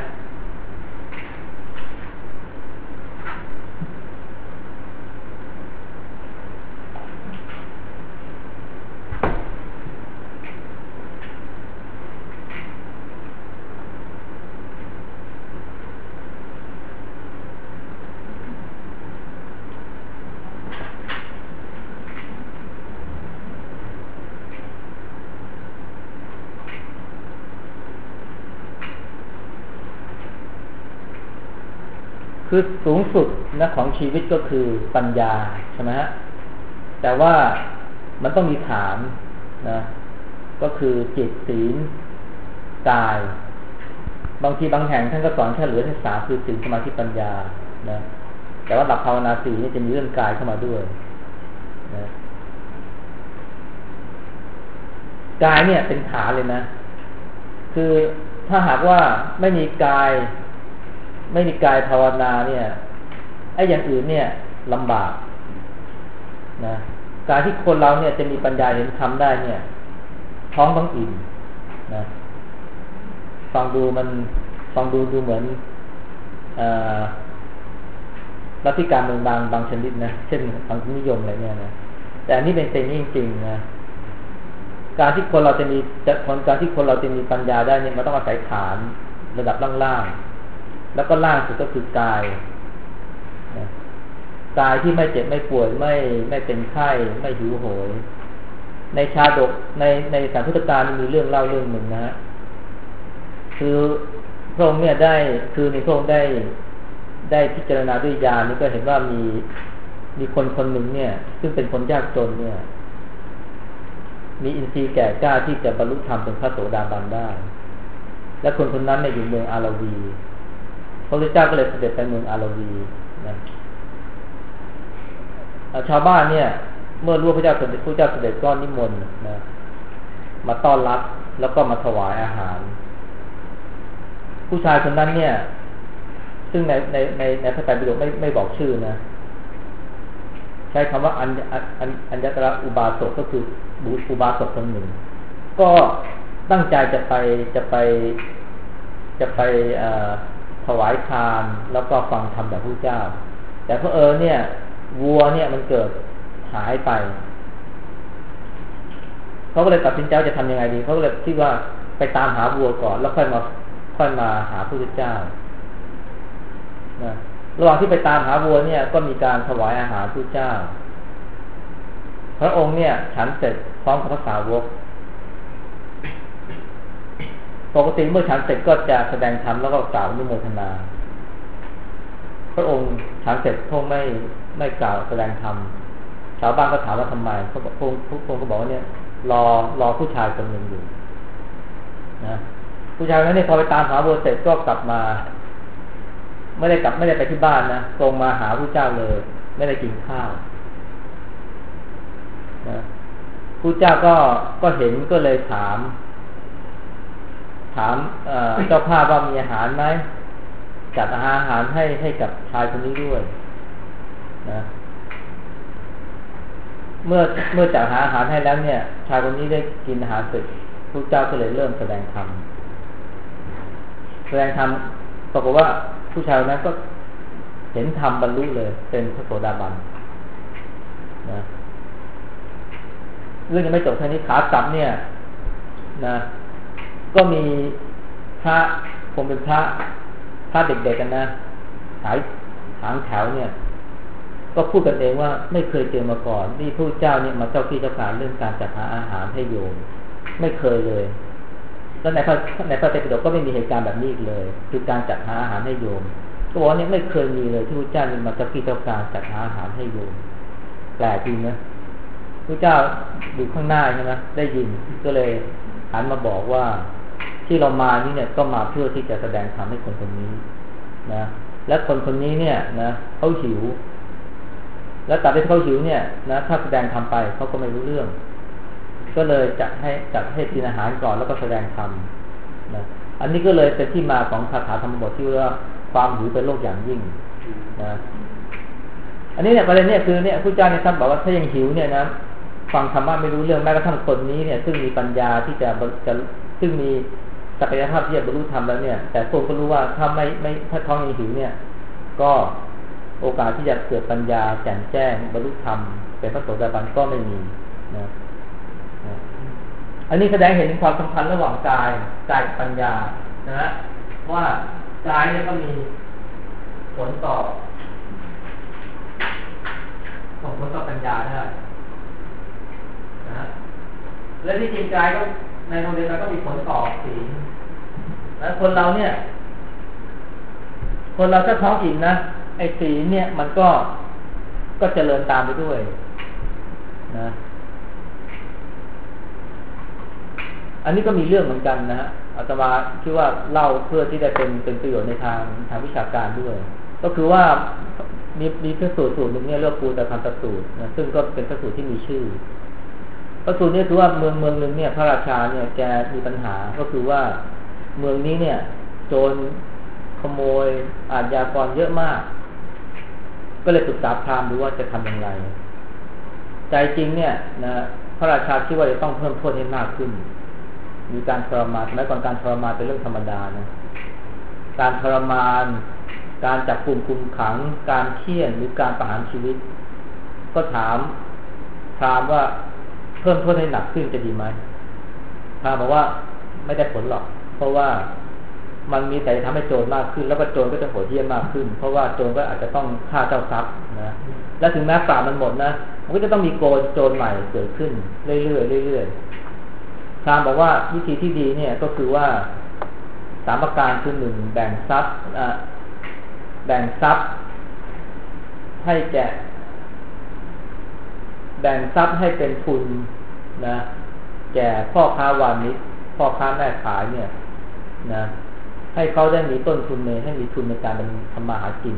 A: คือสูงสุดนะของชีวิตก็คือปัญญาใช่ไหมฮะแต่ว่ามันต้องมีฐานนะก็คือจิตศีลกายบางทีบางแห่งท่านก็สอนแค่เหลือแค่3คือศีลสมาธิปัญญานะแต่ว่าหลักภาวนา4นี่จะมีเรื่องกายเข้ามาด้วยนะกายเนี่ยเป็นฐานเลยนะคือถ้าหากว่าไม่มีกายภาวนาเนี่ยไอ้อย่างอื่นเนี่ยลำบากนะการที่คนเราเนี่ยจะมีปัญญาเห็นธรรมได้เนี่ยท้องต้องอิ่มนะฟังดูเหมือนลัทธิการเมืองบางชนิดนะเช่นสังคมนิยมอะไรเนี่ยนะแต่อันนี้เป็นจริงๆนะการที่คนเราจะมีปัญญาได้เนี่ยมันต้องอาศัยฐานระดับล่างๆแล้วก็ล่างสุดก็คือกายนะกายที่ไม่เจ็บไม่ป่วยไม่เป็นไข้ไม่หิวโหยในชาดกในสารพุทธการมีเรื่องเล่าเรื่องหนึ่งนะฮะคือพระองค์เนี่ยในพระองค์ได้พิจารณาด้วยญาณนี่ก็เห็นว่ามีคนหนึ่งเนี่ยซึ่งเป็นคนยากจนเนี่ยมีอินทรีย์แก่กล้าที่จะบรรลุธรรมเป็นพระโสดาบันได้และคนนั้นเนี่ยอยู่เมืองอาราวีพระพุทธเจ้าก็เลยเสด็จไปเมืองอาราวีนะชาวบ้านเนี่ยเมื่อรู้พระเจ้าเสด็จก็นิมนต์นะมาต้อนรับแล้วก็มาถวายอาหารผู้ชายคนนั้นเนี่ยซึ่งในพระไตรปิฎกไม่บอกชื่อนะใช้คำว่าอัญญตระอุบาสกก็คืออุบาสกคนหนึ่งก็ตั้งใจจะไปถวายทานแล้วก็ฟังธรรมจากพระเจ้าแต่เพอเนี่ยวัวเนี่ยมันเกิดหายไปเขาก็เลยตัดสินใจจะทำยังไงดีเขาก็เลยคิดว่าไปตามหาวัวก่อนแล้วค่อยมาหาพระพุทธเจ้านะระหว่างที่ไปตามหาวัวเนี่ยก็มีการถวายอาหารพระพุทธเจ้าพระองค์เนี่ยฉันเสร็จพร้อมกับพระสาวกปกติเมื่อฉันเสร็จก็จะแสดงธรรมแล้วก็กล่าวอนุโมทนาพระองค์ฉันเสร็จพระองค์ไม่กล่าวแสดงธรรมชาวบ้านก็ถามว่าทำไมพระองค์ก็บอกว่าเนี่ยรอผู้ชายคนหนึ่งอยู่นะผู้ชายคนนั้นเนี่ยพอไปตามหาวัวเสร็จก็กลับมาไม่ได้ไปที่บ้านนะตรงมาหาพระเจ้าเลยไม่ได้กินข้าวนะพระเจ้าก็เห็นก็เลยถามเจ้าภาพว่ามีอาหารไหมจัดอาหารให้กับชายคนนี้ด้วยนะเมื่อจัดอาหารให้แล้วเนี่ยชายคนนี้ได้กินอาหารเสร็จพระเจ้าก็เลยเริ่มแสดงธรรมปรากฏว่าผู้ชายนั้นก็เห็นธรรมบรรลุเลยเป็นพระโสดาบันนะเรื่องยังไม่จบแค่นี้ขากลับเนี่ยนะก็มีพระคงเป็นพระเด็กๆกันนะสายหางแถวเนี่ยก็พูดกันเองว่าไม่เคยเจอมาก่อนนี่พระเจ้าเนี่ยมาเจ้าที่เจ้าการเรื่องการจัดหาอาหารให้โยมไม่เคยเลยแล้วในพระไตรปิฎกก็ไม่มีเหตุการณ์แบบนี้อีกเลยคือการจัดหาอาหารให้โยมก็บอกว่าเนี่ยไม่เคยมีเลยที่พระเจ้าเนี่ยมาเจ้าที่เจ้าการจัดหาอาหารให้โยมแปลกจริงนะพระเจ้าอยู่ข้างหน้าใช่ไหมได้ยินก็เลยหันมาบอกว่าที่เรามานี่เนี่ยก็มาเพื่อที่จะแสดงธรรมให้คนคนนี้นะและคนคนนี้เนี่ยนะเขาหิวแล้วตอนที่เขาหิวเนี่ยนะถ้าแสดงธรรมไปเขาก็ไม่รู้เรื่องก็เลยจัดให้กินอาหารก่อนแล้วก็แสดงธรรมนะอันนี้ก็เลยเป็นที่มาของคาถาธรรมบทที่ว่าความหิวเป็นโรคอย่างยิ่งนะอันนี้เนี่ยประเด็นเนี่ยคือเนี่ยพระเจ้าเนี่ยท่านบอกว่าถ้ายังหิวเนี่ยนะฟังธรรมะไม่รู้เรื่องแม้กระทั่งคนนี้เนี่ยซึ่งมีปัญญาที่จะซึ่งมีศักยภาพที่จะบรรลุธรรมแล้วเนี่ยแต่พวกก็รู้ว่าถ้าไม่ถ้าท้องยังหิวเนี่ยก็โอกาสที่จะเกิดปัญญาแจ่มแจ้งบรรลุธรรมเป็นพระโสดาบันก็ไม่มีนะอันนี้แสดงเห็นถึงความสัมพันธ์ระหว่างกายกับปัญญานะว่ากายเนี่ยก็มีผลต่อส่งผลต่อปัญญาได้นะและที่จริงกายก็ในทางเดียวกันก็มีผลต่อศีลแล้วคนเราถ้าท้องอิ่มนะไอ้ศีลเนี่ยมันก็เจริญตามไปด้วยนะอันนี้ก็มีเรื่องเหมือนกันนะฮะอาตมาคิดว่าเล่าเพื่อที่ได้เป็นประโยชน์ในทางวิชาการด้วยก็คือว่ามีพระสูตรหนึ่งเนี่ยเรียกปูตะคันตสูตรนะซึ่งก็เป็นพระสูตรที่มีชื่อพระสูตรนี้คือว่าเมืองนึงเนี่ยพระราชาเนี่ยแกมีปัญหาก็คือว่าเมืองนี้เนี่ยโจรขโมยอาชญากรเยอะมากก็เลยปรึกษาพราหมณ์ดูว่าจะทำอย่างไรใจจริงเนี่ยนะพระราชาคิดว่าจะต้องเพิ่มโทษให้มากขึ้นมีการทรมานสมัยก่อนการทรมานเป็นเรื่องธรรมดานะการทรมานการจับกุมคุมขังการเฆี่ยนหรือการประหารชีวิตก็ถามพราหมณ์ว่าเพิ่มโทษให้หนักขึ้นจะดีไหมพราหมณ์บอกว่าไม่ได้ผลหรอกเพราะว่ามันมีแต่ทำให้โจรมากขึ้นแล้วก็โจรก็จะโหดเหี้ยมมากขึ้นเพราะว่าโจรก็อาจจะต้องฆ่าเจ้าทรัพย์นะและถึงแม้ป่ามันหมดนะมันก็จะต้องมีโจรใหม่เกิดขึ้นเรื่อยๆพราหมณ์บอกว่าวิธีที่ดีเนี่ยก็คือว่า3ประการคือ1แบ่งทรัพย์ให้แก่แบ่งทรัพย์ให้เป็นทุนนะแก่พ่อค้าวานิชพ่อค้าแม่ขายเนี่ยนะให้เขาได้มีต้นทุนให้มีทุนในการทำมาหากิน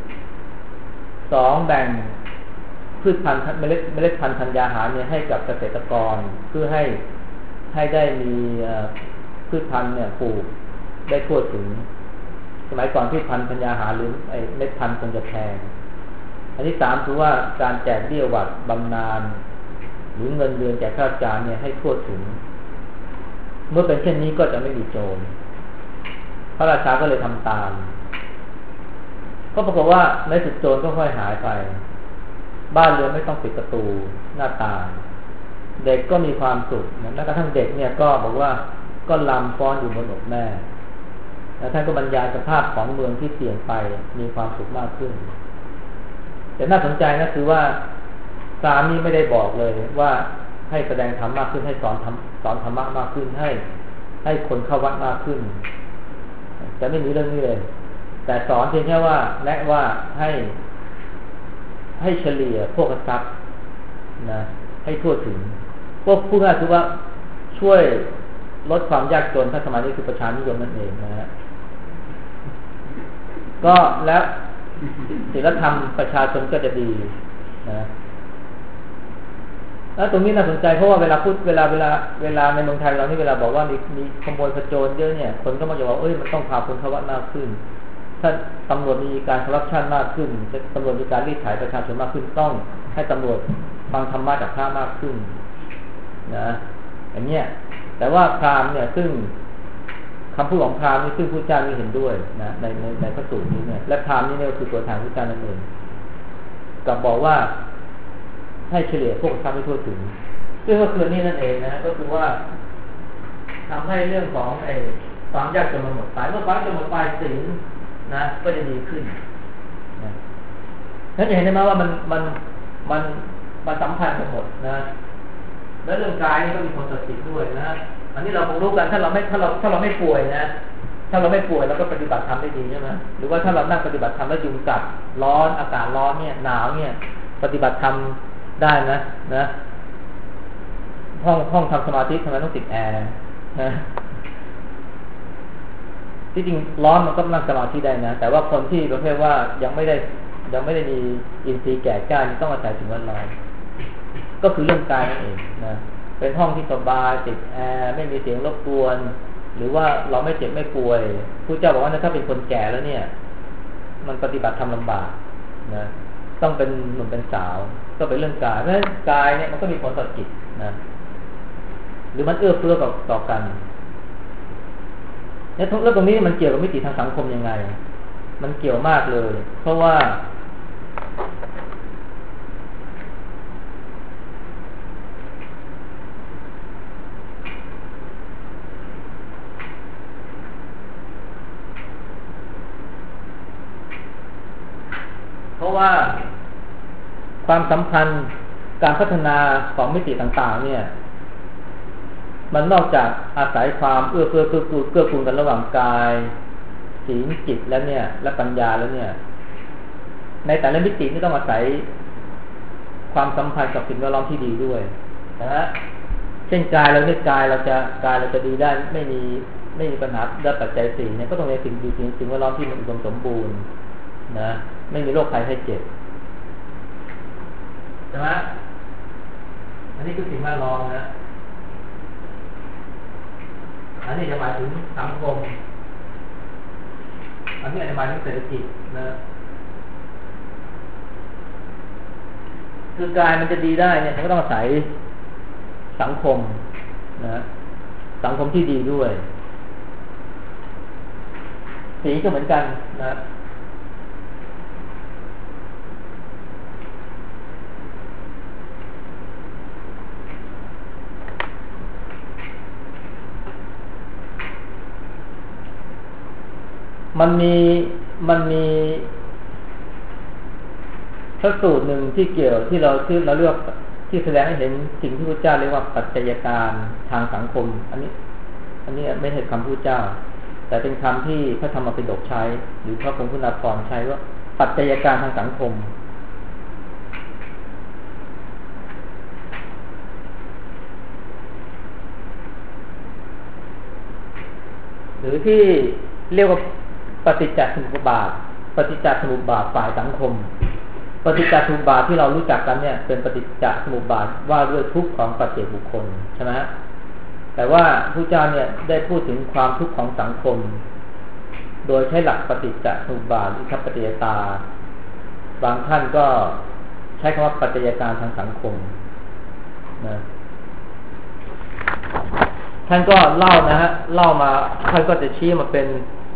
A: 2แบ่งพืชพันธุ์เมล็ดพันธุ์ธัญญาหารเนี่ยให้กับเกษตรกรเพื่อให้ได้มีพืชพันธุ์เนี่ยปลูกได้ทั่วถึงสมัยก่อนพืชพันธุ์ธัญญาหารหรือไอ้เม็ดพันธุ์คงจะแพงอันที่3คือว่าการแจกเบี้ยหวัดบำนาญหรือเงินเดือนแก่ข้าราชการเนี่ยให้ทั่วถึงเมื่อเป็นเช่นนี้ก็จะไม่มีโจรพระราชาก็เลยทำตามก็ปรากฏว่าในสุดโจรก็ค่อยหายไปบ้านเรือนไม่ต้องปิดประตูหน้าต่างเด็กก็มีความสุขแม้กระทั่งเด็กเนี่ยก็บอกว่าก็ลำฟ้อนอยู่บนอกแม่แล้วท่านก็บรรยายสภาพของเมืองที่เปลี่ยนไปมีความสุขมากขึ้นแต่น่าสนใจนะคือว่าสามีไม่ได้บอกเลยว่าให้แสดงธรรมมากขึ้นให้สอนธรรมะมากขึ้นให้คนเข้าวัดมากขึ้นจะไม่มีเรื่องนี้เลยแต่สอนเพียงแค่ว่าแนะว่าให้เฉลี่ยพวกทรัพย์นะให้ทั่วถึงพวกผู้ง่ายคือว่าช่วยลดความยากจนถ้าสมัยนี้คือประชานิยมนั่นเองนะฮะก็แล้วศีลธรรมประชาชนก็จะดีนะแล้วตรงนี้น่าสนใจเพราะว่าเวลาในเมืองไทยเรานี่เวลาบอกว่ามีขโมยขโจรเยอะเนี่ยคนก็มักจะบอกมันต้องพาคนเข้าวัดมากขึ้นถ้าตำรวจมีการคอร์รัปชันมากขึ้นตำรวจมีการรีดไถประชาชนมากขึ้นต้องให้ตำรวจฟังธรรมะจากพระมากขึ้นนะอย่างเงี้ยแต่ว่าพราหมณ์เนี่ยซึ่งคำพูดของพราหมณ์นี่ซึ่งพระเจ้าไม่เห็นด้วยนะในพระสูตรนี้เนี่ยและพราหมณ์นี่เนี่ยคือตัวแทนพระเจ้านั่นเองกับบอกว่าให้เฉลี่ยพวกทรัพย์ให้ทั่วถึงซึ่งก็คือนี่นั่นเองนะก็คือว่าทำให้เรื่องของความยากจนมันหมดไปเมื่อความจนหมดไปศีลนะก็จะดีขึ้นนะนั่นเห็นได้ไหมว่ามันสัมพันธ์กันหมดนะแล้วเรื่องกายนี่ก็มีผลต่อจิตด้วยนะอันนี้เราคงรู้กันถ้าเราไม่ป่วยนะถ้าเราไม่ป่วยเราก็ปฏิบัติธรรมได้ดีใช่ไหมหรือว่าถ้าเรานั่งปฏิบัติธรรมแล้วยุงกัดร้อนอากาศร้อนเนี่ยหนาวเนี่ยปฏิบัติธรรมได้นะห้องทำสมาธิทำไมต้องติดแอร์นะที่จริงร้อนมันก็นั่งสมาธิได้นะแต่ว่าคนที่ประเภทว่ายังไม่ได้มีอินทรีย์แก่กล้าต้องอาศัยสิ่งแวดล้อมก็คือเรื่องกายนั่นเองนะเป็นห้องที่สบายติดแอร์ไม่มีเสียงรบกวนหรือว่าเราไม่เจ็บไม่ป่วยพระเจ้าบอกว่าถ้าเป็นคนแก่แล้วเนี่ยมันปฏิบัติทำลำบากนะต้องเป็นหนุ่มเป็นสาวก็เป็นเรื่องกายเพราะฉะนั้นกายเนี่ยมันก็มีผลต่อจิตนะหรือมันเอื้อเฟื้อต่อกันแล้วตรงนี้มันเกี่ยวกับมิติทางสังคมยังไงมันเกี่ยวมากเลยเพราะว่าความสัมพันธ์การพัฒนาของมิติต่างๆเนี่ยมันนอกจากอาศัยความเอื้อเฟื้อเกื้อกูลกันระหว่างกายศีลจิตแล้วเนี่ยและปัญญาแล้วเนี่ยในแต่ละมิติที่ต้องอาศัยความสัมพันธ์กับสิ่งแวดล้อมที่ดีด้วยนะฮะเช่นกายเราเนี่ยกายเราจะดีได้ไม่มีปัญหาด้วยปัจจัย4เนี่ยก็ต้องมีสิ่งแวดล้อมที่มันอุดมสมบูรณ์นะไม่มีโรคภัยไข้เจ็บใช่ไหมอันนี้คือสิ่งแวดล้อมนะอันนี้จะหมายถึงสังคมอันนี้จะหมายถึงเศรษฐกิจนะคือกายมันจะดีได้เนี่ยมันก็ต้องอาศัยสังคมนะสังคมที่ดีด้วยสีก็เหมือนกันนะมันมีพระสูตรหนึ่งที่เกี่ยวที่เราเรียกที่แสดงให้เห็นสิ่งที่พระเจ้าเรียกว่าปัจจัยการทางสังคมอันนี้ไม่ใช่คำพระเจ้าแต่เป็นคำที่พระธรรมปิฎกใช้หรือพระพงศ์คุณาภรณ์ใช้ว่าปัจจัยการทางสังคมหรือที่เรียกว่าปฏิจจสมุปบาทฝ่ายสังคมปฏิจจสมุปบาทที่เรารู้จักกันเนี่ยเป็นปฏิจจสมุปบาทว่าด้วยทุกข์ของปัจเจกบุคคลใช่ไหมแต่ว่าพระเจ้าเนี่ยได้พูดถึงความทุกข์ของสังคมโดยใช้หลักปฏิจจสมุปบาทอิทัปปัจจยตาบางท่านก็ใช้คำว่าปัจจัยการทางสังคมนะท่านก็เล่านะฮะเล่ามาท่านก็จะชี้มาเป็น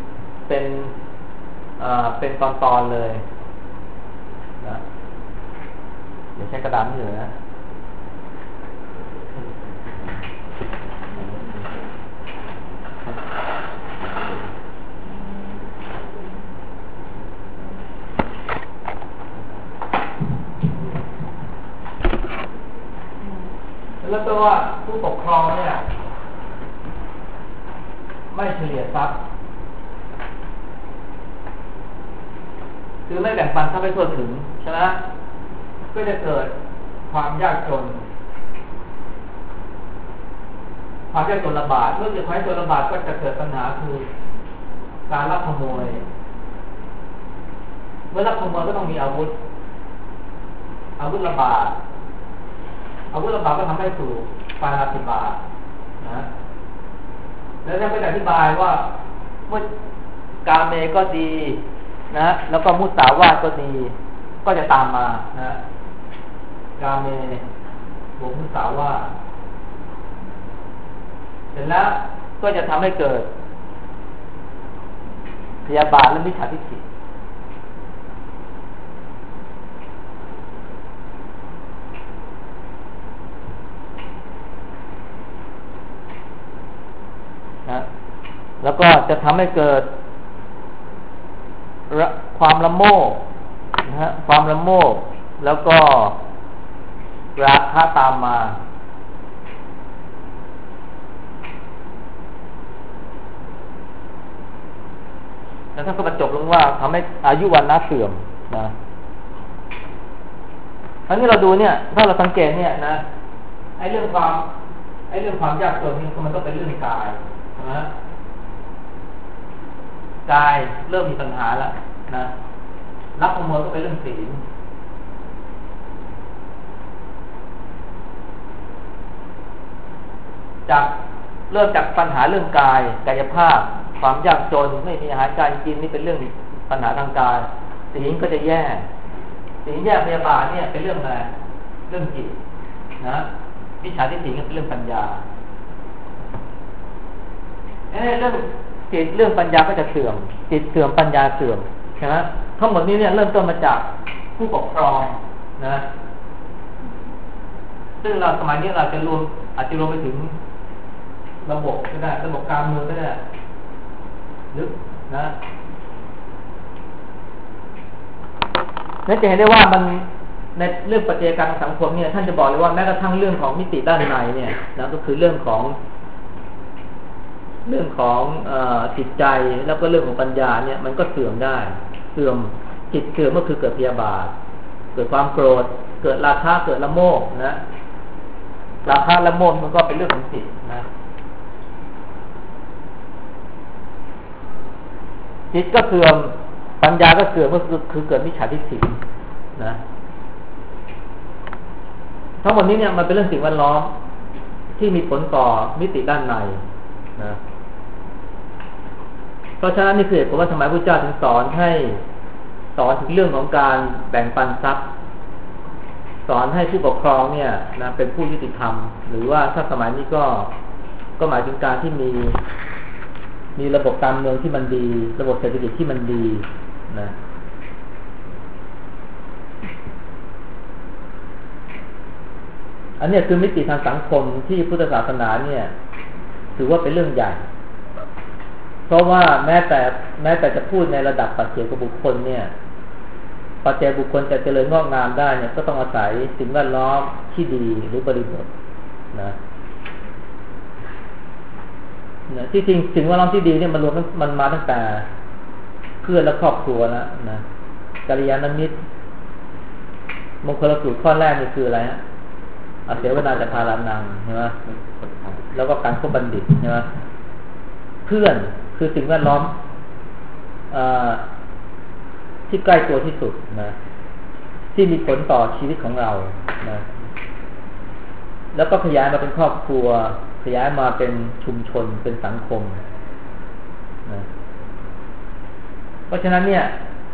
A: ตอนๆเลยนะเดี๋ยวใช้กระดาษนี่เลยนะแล้วก็ว่าผู้ปกครองเนี่ยไม่เฉลี่ยทรัพย์คือไม่แบ่งปันทรัพย์ให้ทั่วถึงใช่ไหมก็จะเกิดความยากจนระบาดเมื่อเกิดความยากจนระบาดก็จะเกิดปัญหาคือการลักขโมยเมื่อลักขโมยก็ต้องมีอาวุธระบาดก็ทำให้สู่ปาณาติบาตนะแล้วท่านก็จะอธิบายว่าเมื่อกาเมก็ดีนะแล้วก็มุสาวาทก็ดีก็จะตามมานะกาเมบวกมุสาวาทเสร็จแล้วก็จะทำให้เกิดพยาบาทและมิจฉาทิฏฐินะแล้วก็จะทำให้เกิดความละโมบนะฮะความละโมบแล้วก็ราคะตามมาแล้วท่านก็บรรจบลงว่าทำให้อายุวันนะเสื่อมนะครั้งนี้เราดูเนี่ยถ้าเราสังเกตเนี่ยนะไอ้เรื่องความยากจนนี่มันก็เป็นเรื่องกายนะกายเริ่มมีปัญหาแล้วนะลักขโมยก็เป็นเรื่องศีลเริ่มจากปัญหาเรื่องกายภาพความยากจนไม่มีอาหารการกินนี่เป็นเรื่องปัญหาทางกายศีลก็จะแย่ศีลแย่พยาบาทเนี่ยเป็นเรื่องอะไรเรื่องจิตนะวิชาที่ศีลก็เป็นเรื่องปัญญาเรื่องจิตเรื่องปัญญาก็จะเสื่อมจิตเสื่อมปัญญาเสื่อมใช่ไหมทั้งหมดนี้เนี่ยเริ่มต้นมาจากผู้ปกครองนะซึ่งเราสมัยนี้เราจะอาจจะรวมไปถึงระบบก็ได้ระบบการเมืองก็ได้หรือนะนั่นจะเห็นได้ว่ามันในเรื่องปัจจัยการสังคมเนี่ยท่านจะบอกเลยว่าแม้กระทั่งเรื่องของมิติด้านในเนี่ยนะก็คือเรื่องของจิตใจแล้วก็เรื่องของปัญญาเนี่ยมันก็เสื่อมได้เสื่อมจิตเสื่อมก็คือเกิดพยาบาทเกิดความโกรธเกิดราคะเกิดละโมบนะราคะละโมบมันก็เป็นเรื่องของจิตนะจิตก็เสื่อมปัญญาก็เสื่อมก็คือเกิดมิจฉาทิฏฐินะทั้งหมดนี้เนี่ยมันเป็นเรื่องสิ่งแวดล้อมที่มีผลต่อมิติด้านในนะเพราะฉะนั้นนี่คือเหตุผลว่าสมัยพุทธเจ้าถึงสอนถึงเรื่องของการแบ่งปันทรัพย์สอนให้ผู้ปกครองเนี่ยนะเป็นผู้ยุติธรรมหรือว่าถ้าสมัยนี้ก็หมายถึงการที่มีระบบการเมืองที่มันดีระบบเศรษฐกิจที่มันดีนะอันนี้คือมิติทางสังคมที่พุทธศาสนาเนี่ยถือว่าเป็นเรื่องใหญ่เพราะว่าแม้แต่จะพูดในระดับปัจเจกบุคคลเนี่ยปัจเจกบุคคลจะเจริญงอกงามได้เนี่ยก็ต้องอาศัยสิ่งแวดล้อมที่ดีหรือบริบทนะที่จริงสิ่งแวดล้อมที่ดีเนี่ยมันมาตั้งแต่เพื่อนและครอบครัวนะกัลยาณมิตรมงคลสูตรข้อแรกนี่คืออะไรฮะอาเสวนาจะพารานังใช่ไหมแล้วก็การคบบัณฑิตใช่ไหมเพื่อนคือสิ่งแวดล้อมที่ใกล้ตัวที่สุดนะที่มีผลต่อชีวิตของเรานะแล้วก็ขยายมาเป็นครอบครัวขยายมาเป็นชุมชนเป็นสังคมนะเพราะฉะนั้นเนี่ย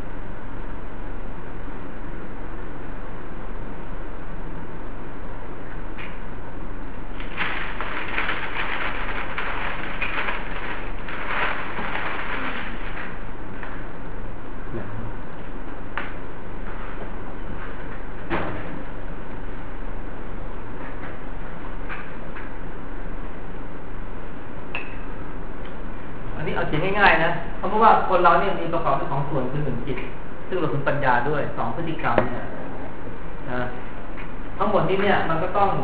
A: เอาจิตง่ายๆนะเพราะว่าคนเราเนี่ยมีประกอบด้วยของส่วนคือ1จิตซึ่งเราถึงปัญญาด้วย2พฤติกรรมเนี่ยนะทั้งหมดนี้เนี่ยมันก็ต้อง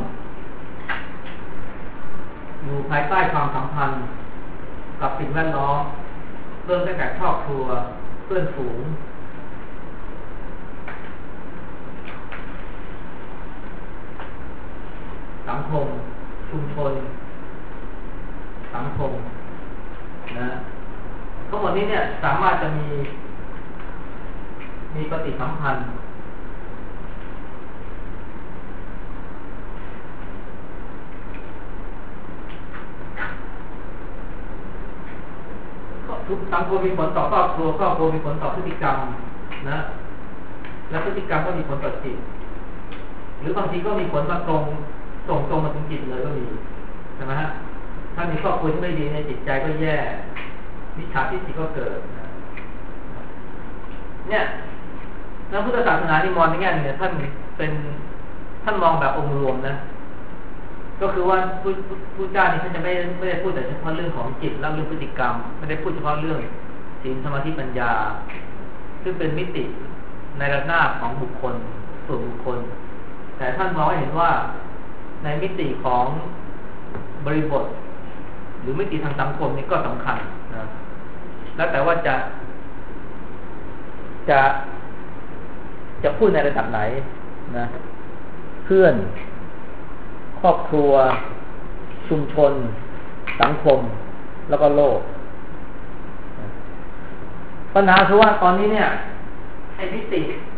A: อยู่ภายใต้ความสัมพันธ์กับสิ่งแวดล้อมเริ่มตั้งแต่ครอบครัวเพื่อนฝูงสังคมชุมชนสังคมนะทั้งหมดนี้เนี่ยสามารถจะมีปฏิสัมพันธ์ทุกสังคมมีผลต่อครอบครัวครอบครัวมีผลต่อพฤติกรรมนะและพฤติกรรมก็มีผลต่อจิตหรือบางทีก็มีผลมาส่งตรงมาถึงจิตเลยก็มีใช่ไหมฮะถ้ามีครอบครัวที่ไม่ดีในจิตใจก็แย่มิจฉาทิฏฐิก็เกิดนะ
D: เนี่ยแล้วพุทธศาสนาที่มองในแง่เนี่ยท่านมองแบบองค์รวมนะก็คือว่าผู้เจ้านี่ท่านจะไม่ได้พูดแต่เฉพาะเรื่องของจิตแล้วเรื่องพฤติกรรมไม่ได้พูดเฉพาะเรื่องศีลสมาธิปัญญาซึ่งเป็นมิติในระนาบของบุคคลส่วนบุคคลแต่ท่านมองให้เห็นว่าในมิติของบริบทหรือมิติทางสังคมนี่ก็สำคัญนะแล้วแต่ว่าจะพูดในระดับไหนนะเพื่อนครอบครัวชุมชนสังคมแล้วก็โลกปัญหาคือว่าตอนนี้เนี่ยไอ้มิติ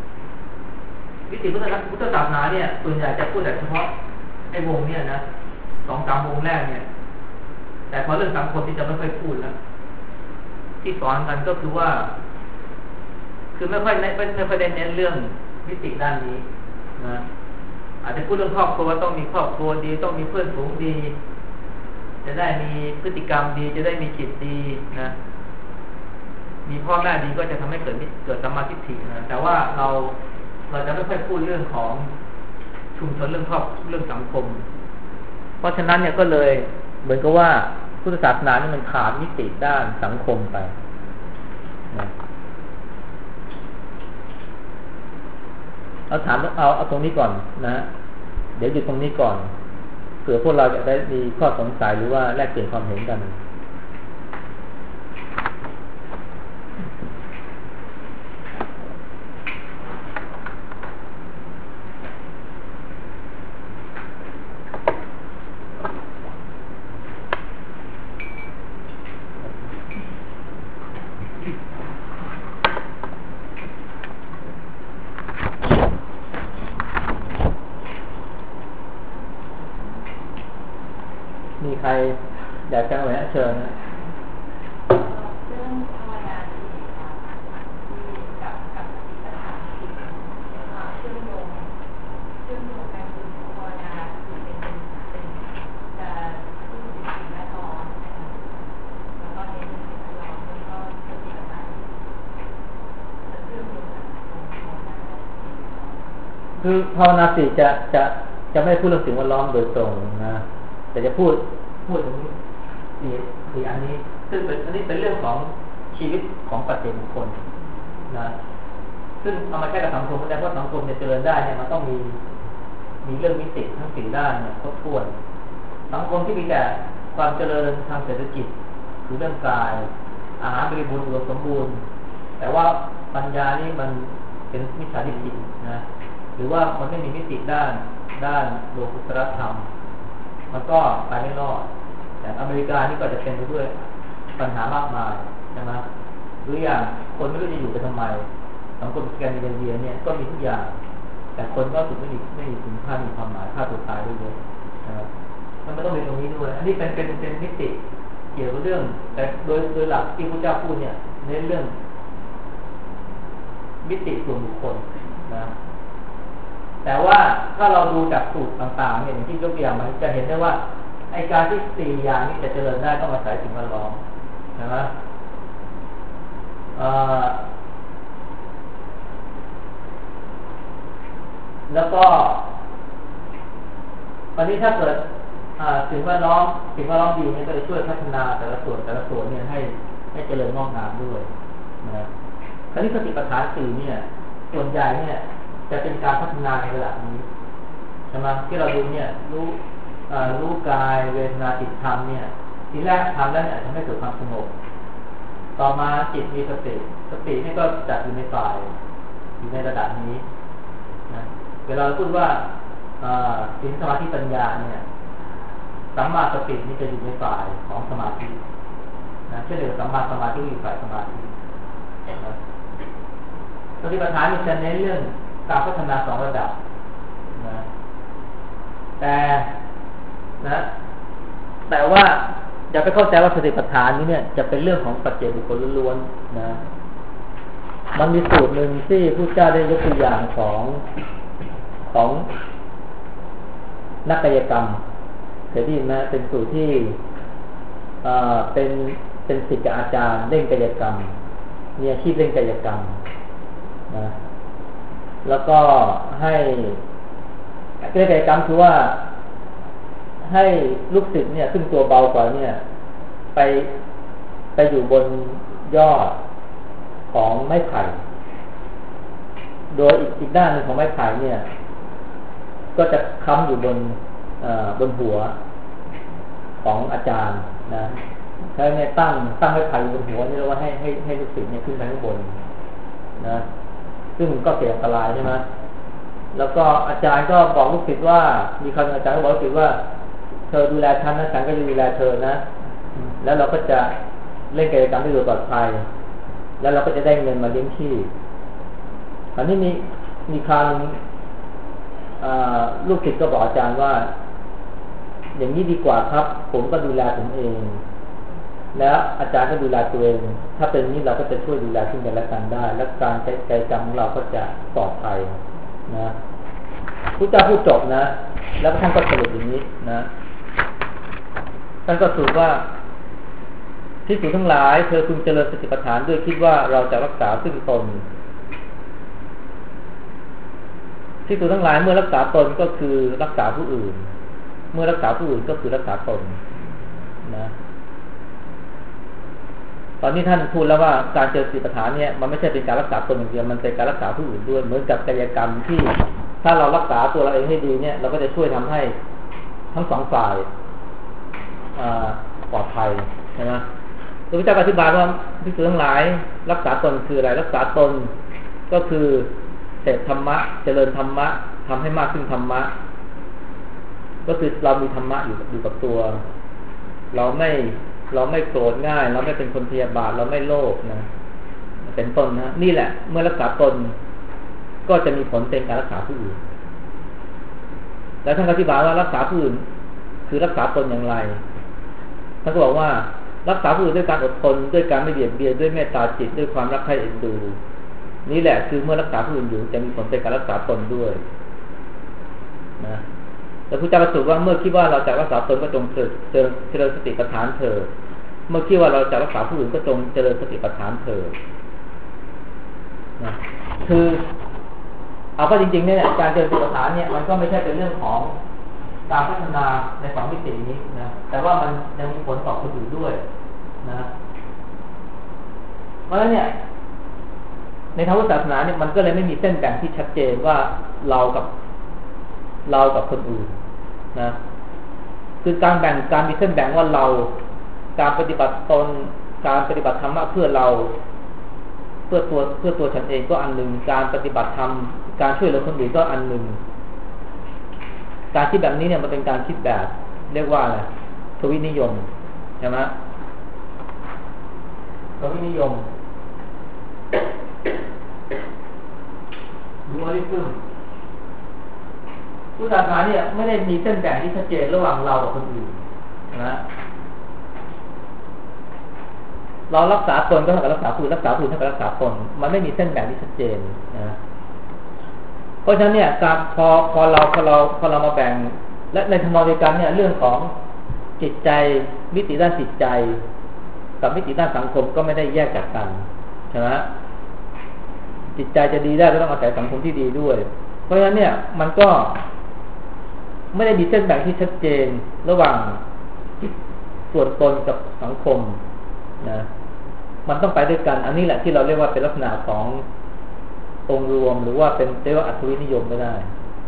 D: พุทธศาสนาเนี่ยส่วนใหญ่จะพูดแต่เฉพาะไอ้วงเนี่ยนะ2-3 วงแรกเนี่ยแต่พอเรื่องสังคมที่จะไม่ค่อยพูดแล้วที่สอนกันก็คือว่าคือไม่ค่อยได้เน้นเรื่องมิติด้านนี้นะอาจจะพูดเรื่องครอบครัวต้องมีครอบครัวดีต้องมีเพื่อนฝูงดีจะได้มีพฤติกรรมดีจะได้มีจิตดีนะมีพ่อแม่ดีก็จะทำให้เกิดสัมมาทิฏฐินะแต่ว่าเราจะไม่ค่อยพูดเรื่องของชุมชนเรื่องสังคมเพราะฉะนั้นเนี่ยก็เลยเหมือนกับว่าพุทธศาสนานี่มันขาดมิติด้านสังคมไปนะเอาตรงนี้ก่อนนะเดี๋ยวหยุดตรงนี้ก่อนเผื่อพวกเราจะได้มีข้อสงสัยหรือว่าแลกเปลี่ยนความเห็นกันใครอยากจะเอาไว้เชิญนะ
B: เรื่องภาวนาที่กับสติปัฏฐานที่เชื่อมโยงกันคือภาวนาคือเป็นจะพูดถึงสิ่งแวดล้อมนะคะแล้วก็เน้นสิ่งแวดล้อมแล้วก็สติปัฏฐานจะเชื่อมโยงกัน
A: คือภาวนาสิจะไม่พูดเรื่องสิ่งแวดล้อมโดยตรงนะแต่จะพูดถึงสี่อันนี้ซึ่งอันนี้เป็นเรื่องของชีวิตของปัจเจกบุคคลนะซึ่งเอามาใช้กับสังคมไม่ได้เพราะสังคมเนี่ยเจริญได้เนี่ยมันต้องมีเรื่องมิติทั้ง4ด้านเนี่ยครบถ้วนสังคมที่มีแต่ความเจริญทางเศรษฐกิจคือเรื่องกายอาหารบริบูรณ์อุดมสมบูรณ์แต่ว่าปัญญานี่มันเป็นมิจฉาทิฏฐินะหรือว่ามันไม่มีมิติด้านโลกุตตรธรรมมันก็ไปไม่รอดแต่อเมริกานี่ก็จะเป็นไปด้วยปัญหามากมายใช่ไหมหรืออย่างคนไม่รู้จะอยู่ไปทำไมสังคมสแกนดิเนเวียเนี่ยก็มีทุกอย่างแต่คนก็สุดไม่มีคุณค่ามีความหมายฆ่าตัวตายด้วยนะครับมันไม่ต้องเป็นตรงนี้ด้วยอันนี้เป็นมิติเกี่ยวกับเรื่องแต่โดยหลักที่พระเจ้าพูดเนี่ยเน้นเรื่องมิติส่วนบุคคลนะแต่ว่าถ้าเราดูจากสูตรต่างๆเนี่ยอย่างที่ยกตัวอย่างมันจะเห็นได้ว่าไอ้การที่4อย่างนี้จะเจริญได้ต้องอาศัยสิ่งแวดล้อมใช่ไหมแล้วก็วันนี้ถ้าเกิดสิ่งแวดล้อมดีเนี่ยก็จะช่วยพัฒนาแต่ละส่วนเนี่ยให้เจริญงอกงามด้วยนะคราวนี้สติปัฏฐาน4เนี่ยส่วนใหญ่เนี่ยจะเป็นการพัฒนาในระดับนี้ใช่ไหมที่เราดูเนี่ยรู้กายเวทนาจิตธรรมเนี่ยทีแรกทำแล้วเนี่ยทำให้เกิดความสงบต่อมาจิตมีสตินี่ก็จัดอยู่ในฝ่ายอยู่ในระดับนี้นะเวลาพูดว่าศีลสมาธิปัญญาเนี่ยสัมมาสตินี่จะอยู่ในฝ่ายของสมาธินะเช่นเดียวกับสัมมาสมาธิอยู่ฝ่ายสมาธิสติปัฏฐานนี่จะเน้นเรื่องการพัฒนา2ระดับนะแต่ว่าอย่าไปเข้าใจว่าสติปัฏฐานนี้เนี่ยจะเป็นเรื่องของปัจเจกบุคคลล้วนๆนะมันมีสูตรหนึ่งที่พระเจ้าได้ยกตัวอย่างของนักกายกรรมเคยได้ยินไหมเป็นสูตรที่เป็นศิษย์กับอาจารย์เล่นกายกรรมมีอาชีพเล่นกายกรรมนะแล้วก็ให้กิจกรรมคือว่าให้ลูกศิษย์เนี่ยซึ่งตัวเบากว่าเนี่ยไปอยู่บนยอดของไม้ไผ่โดยอีกด้านหนึ่งของไม้ไผ่เนี่ยก็จะค้ำอยู่บนหัวของอาจารย์นะใช้เนี่ยตั้งไม้ไผ่บนหัวนี่เรียกว่าให้ลูกศิษย์เนี่ยขึ้นไปข้างบนนะซึ่งก็เสี่ยงอันตรายใช่ไหมแล้วก็อาจารย์ก็บอกลูกศิษย์ว่ามีคำอาจารย์ก็บอกลูกศิษย์ว่าเธอดูแลฉันนะฉันก็จะดูแลเธอนะแล้วเราก็จะเล่นกิจกรรมที่ปลอดภัยแล้วเราก็จะได้เงินมาเลี้ยงชีพอันนี้มีครั้งลูกศิษย์ก็บอกอาจารย์ว่าอย่างนี้ดีกว่าครับผมก็ดูแลผมเองแล้วอาจารย์ก็ดูแลตัวเองถ้าเป็นนี้เราก็จะช่วยดูแลซึ่งกันและกันได้และการใจจำของเราก็จะปลอดภัยนะพระเจ้าพูดจบนะแล้วท่านก็สรุปอย่างนี้นะท่านก็สรุปว่าภิกษุทั้งหลายเธอพึงเจริญสติปัฏฐานด้วยคิดว่าเราจะรักษาซึ่งตนภิกษุทั้งหลายเมื่อรักษาตนก็คือรักษาผู้อื่นเมื่อรักษาผู้อื่นก็คือรักษาตนนะตอนนี้ท่านพูดแล้วว่าการเจริญสติปัฏฐานเนี่ยมันไม่ใช่เป็นการรักษาตนอย่างเดียวมันเป็นการรักษาผู้อื่นด้วยเหมือนกับกายกรรมที่ถ้าเรารักษาตัวเราเองให้ดีเนี่ยเราก็จะช่วยทำให้ทั้งสองฝ่ายปลอดภัยใช่ไหมพระพุทธเจ้าอธิบายว่าภิกษุทั้งหลายรักษาตนคืออะไรรักษาตนก็คือเสพธรรมะเจริญธรรมะทำให้มากขึ้นธรรมะก็คือเรามีธรรมะอยู่กับตัวเราไม่โกรธง่ายเราไม่เป็นคนพยาบาทเราไม่โลภนะเป็นต้นนะนี่แหละเมื่อรักษาตนก็จะมีผลเป็นการรักษาผู้อื่นแล้วท่านอธิบายว่ารักษาผู้อื่นคือรักษาตนอย่างไรท่านก็บอกว่ารักษาผู้อื่นด้วยการอดทนด้วยการไม่เบียดเบียนด้วยเมตตาจิตด้วยความรักใคร่เอ็นดูนี่แหละคือเมื่อรักษาผู้อื่นอยู่จะมีผลเป็นการรักษาตนด้วยนะแล้วพระเจ้าประสูติว่าเมื่อคิดว่าเราจะรักษาตนก็จงเจริญสติปัฏฐานเถิดเมื่อคิดว่าเราจะรักษาผู้อื่นก็จงเจริญสติปัฏฐานเถิดนะคือเอาก็จริงๆเนี่ยการเจริญสติปัฏฐานเนี่ยมันก็ไม่ใช่เป็นเรื่องของการพัฒนาในสองมิตินี้นะแต่ว่ามันยังมีผลต่อคนอื่นด้วยนะเพราะฉะนั้นเนี่ยในทางพุทธศาสนาเนี่ยมันก็เลยไม่มีเส้นแบ่งที่ชัดเจนว่าเรากับคนอื่นนะคือการมีเส้นแบ่งว่าเราการปฏิบัติตนการปฏิบัติธรรมะเพื่อเราเพื่อตัวฉันเองก็อันหนึ่งการปฏิบัติธรรมการช่วยเหลือคนอื่นก็อันหนึ่งการคิดแบบนี้เนี่ยมันเป็นการคิดแบบเรียกว่าอะไรทวินิยมใช่ไหมทวินิยมดูอริซึมพุทธศาสนาเนี่ยไม่ได้มีเส้นแบ่งที่ชัดเจนระหว่างเรากับคนอื่นนะเรารักษาตนก็เท่ากับรักษาผู้อื่นรักษาผู้อื่นเท่ากับรักษาตนมันไม่มีเส้นแบ่งที่ชัดเจนนะเพราะฉะนั้นเนี่ยการพอเรามาแบ่งและในทางเดียวกันเนี่ยเรื่องของจิตใจมิติด้านจิตใจกับมิติด้านสังคมก็ไม่ได้แยกจากกันใช่ไหมจิตใจจะดีได้ก็ต้องอาศัยสังคมที่ดีด้วยเพราะฉะนั้นเนี่ยมันก็ไม่ได้มีเส้นแบ่งที่ชัดเจนระหว่างส่วนตนกับสังคมนะมันต้องไปด้วยกันอันนี้แหละที่เราเรียกว่าเป็นลักษณะขององค์รวมหรือว่าเป็นเรียกว่าอัตวินิยมไม่ได้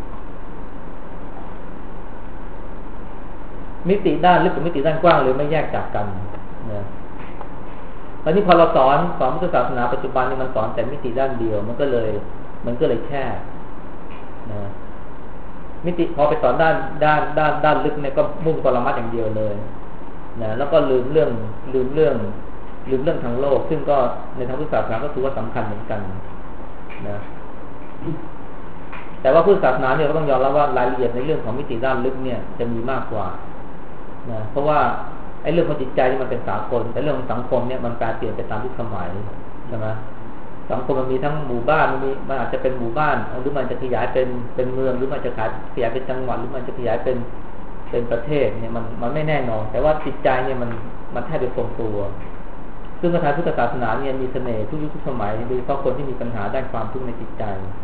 A: มิติด้านลึกกับมิติด้านกว้างเลยไม่แยกจากกันนะตอนนี้พอเราสอนพุทธศาสนาปัจจุบันนี่มันสอนแต่มิติด้านเดียวมันก็เลยแค่นะมิติพอไปสอนด้านลึกเนี่ยก็มุ่งปรมัตถ์อย่างเดียวเลยนะแล้วก็ลืมเรื่องทางโลกซึ่งก็ในทางพุทธศาสนาก็ถือว่าสำคัญเหมือนกันนะแต่ว่าพุทธศาสนาเนี่ยก็ต้องยอมรับว่ารายละเอียดในเรื่องของมิติด้านลึกเนี่ยจะมีมากกว่านะเพราะว่าไอ้เรื่องของจิตใจนี่มันเป็นสากลแต่เรื่องของสังคมเนี่ยมันแปรเปลี่ยนไปตามยุคสมัยใช่ไหมสังคมมันมีทั้งหมู่บ้านมันอาจจะเป็นหมู่บ้านหรือมันจะขยายเป็นเมืองหรือมันจะขยายเป็นจังหวัดหรือมันจะขยายเป็นประเทศเนี่ยมันไม่แน่นอนแต่ว่าจิตใจเนี่ยมันแทบจะทรงตัวซึ่งพระไตรพุทธศาสนาเนี่ยมีเสน่ห์ทุกยุคทุกสมัยโดยเฉพาะคนที่มีปัญหาด้านความทุกข์ในจิตใจ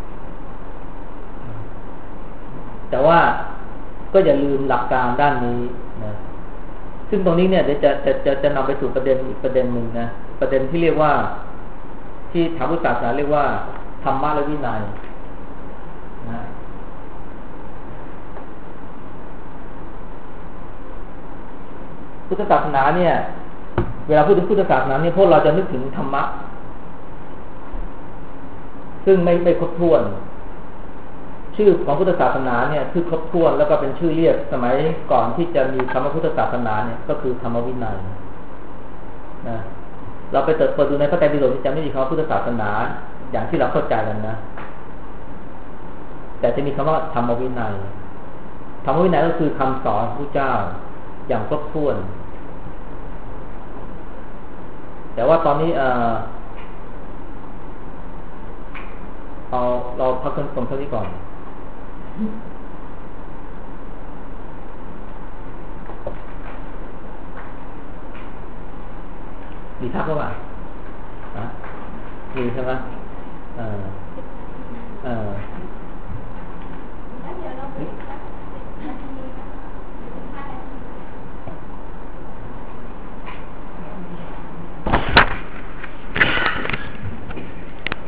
A: แต่ว่าก็อย่าลืมหลักการด้านนี้นะซึ่งตรงนี้เนี่ยเดี๋ยวจะนำไปสู่ประเด็นอีกประเด็นหนึ่งนะประเด็นที่เรียกว่าที่ทางพุทธศาสนาเรียกว่าธรรมะและวินัยนะพุทธศาสนาเนี่ยเวลาพูดถึงพุทธศาสนาเนี่ยพวกเราจะนึกถึงธรรมะซึ่งไม่ครบถ้วนชื่อของพุทธศาสนาเนี่ยคือครบถ้วนแล้วก็เป็นชื่อเรียกสมัยก่อนที่จะมีคำว่าพุทธศาสนาเนี่ยก็คือธรรมวินัยนะเราไปเปิดดูในพระไตรปิฎกจะไม่มีคำว่าพุทธศาสนาอย่างที่เราเข้าใจกันนะแต่จะมีคำว่าธรรมวินัยธรรมวินัยก็คือคำสอนของพระเจ้าอย่างครบถ้วนแต่ว่าตอนนี้เราพักกันตรงเท่านี้ก่อนมีทักเข้ามามีใช่ไหม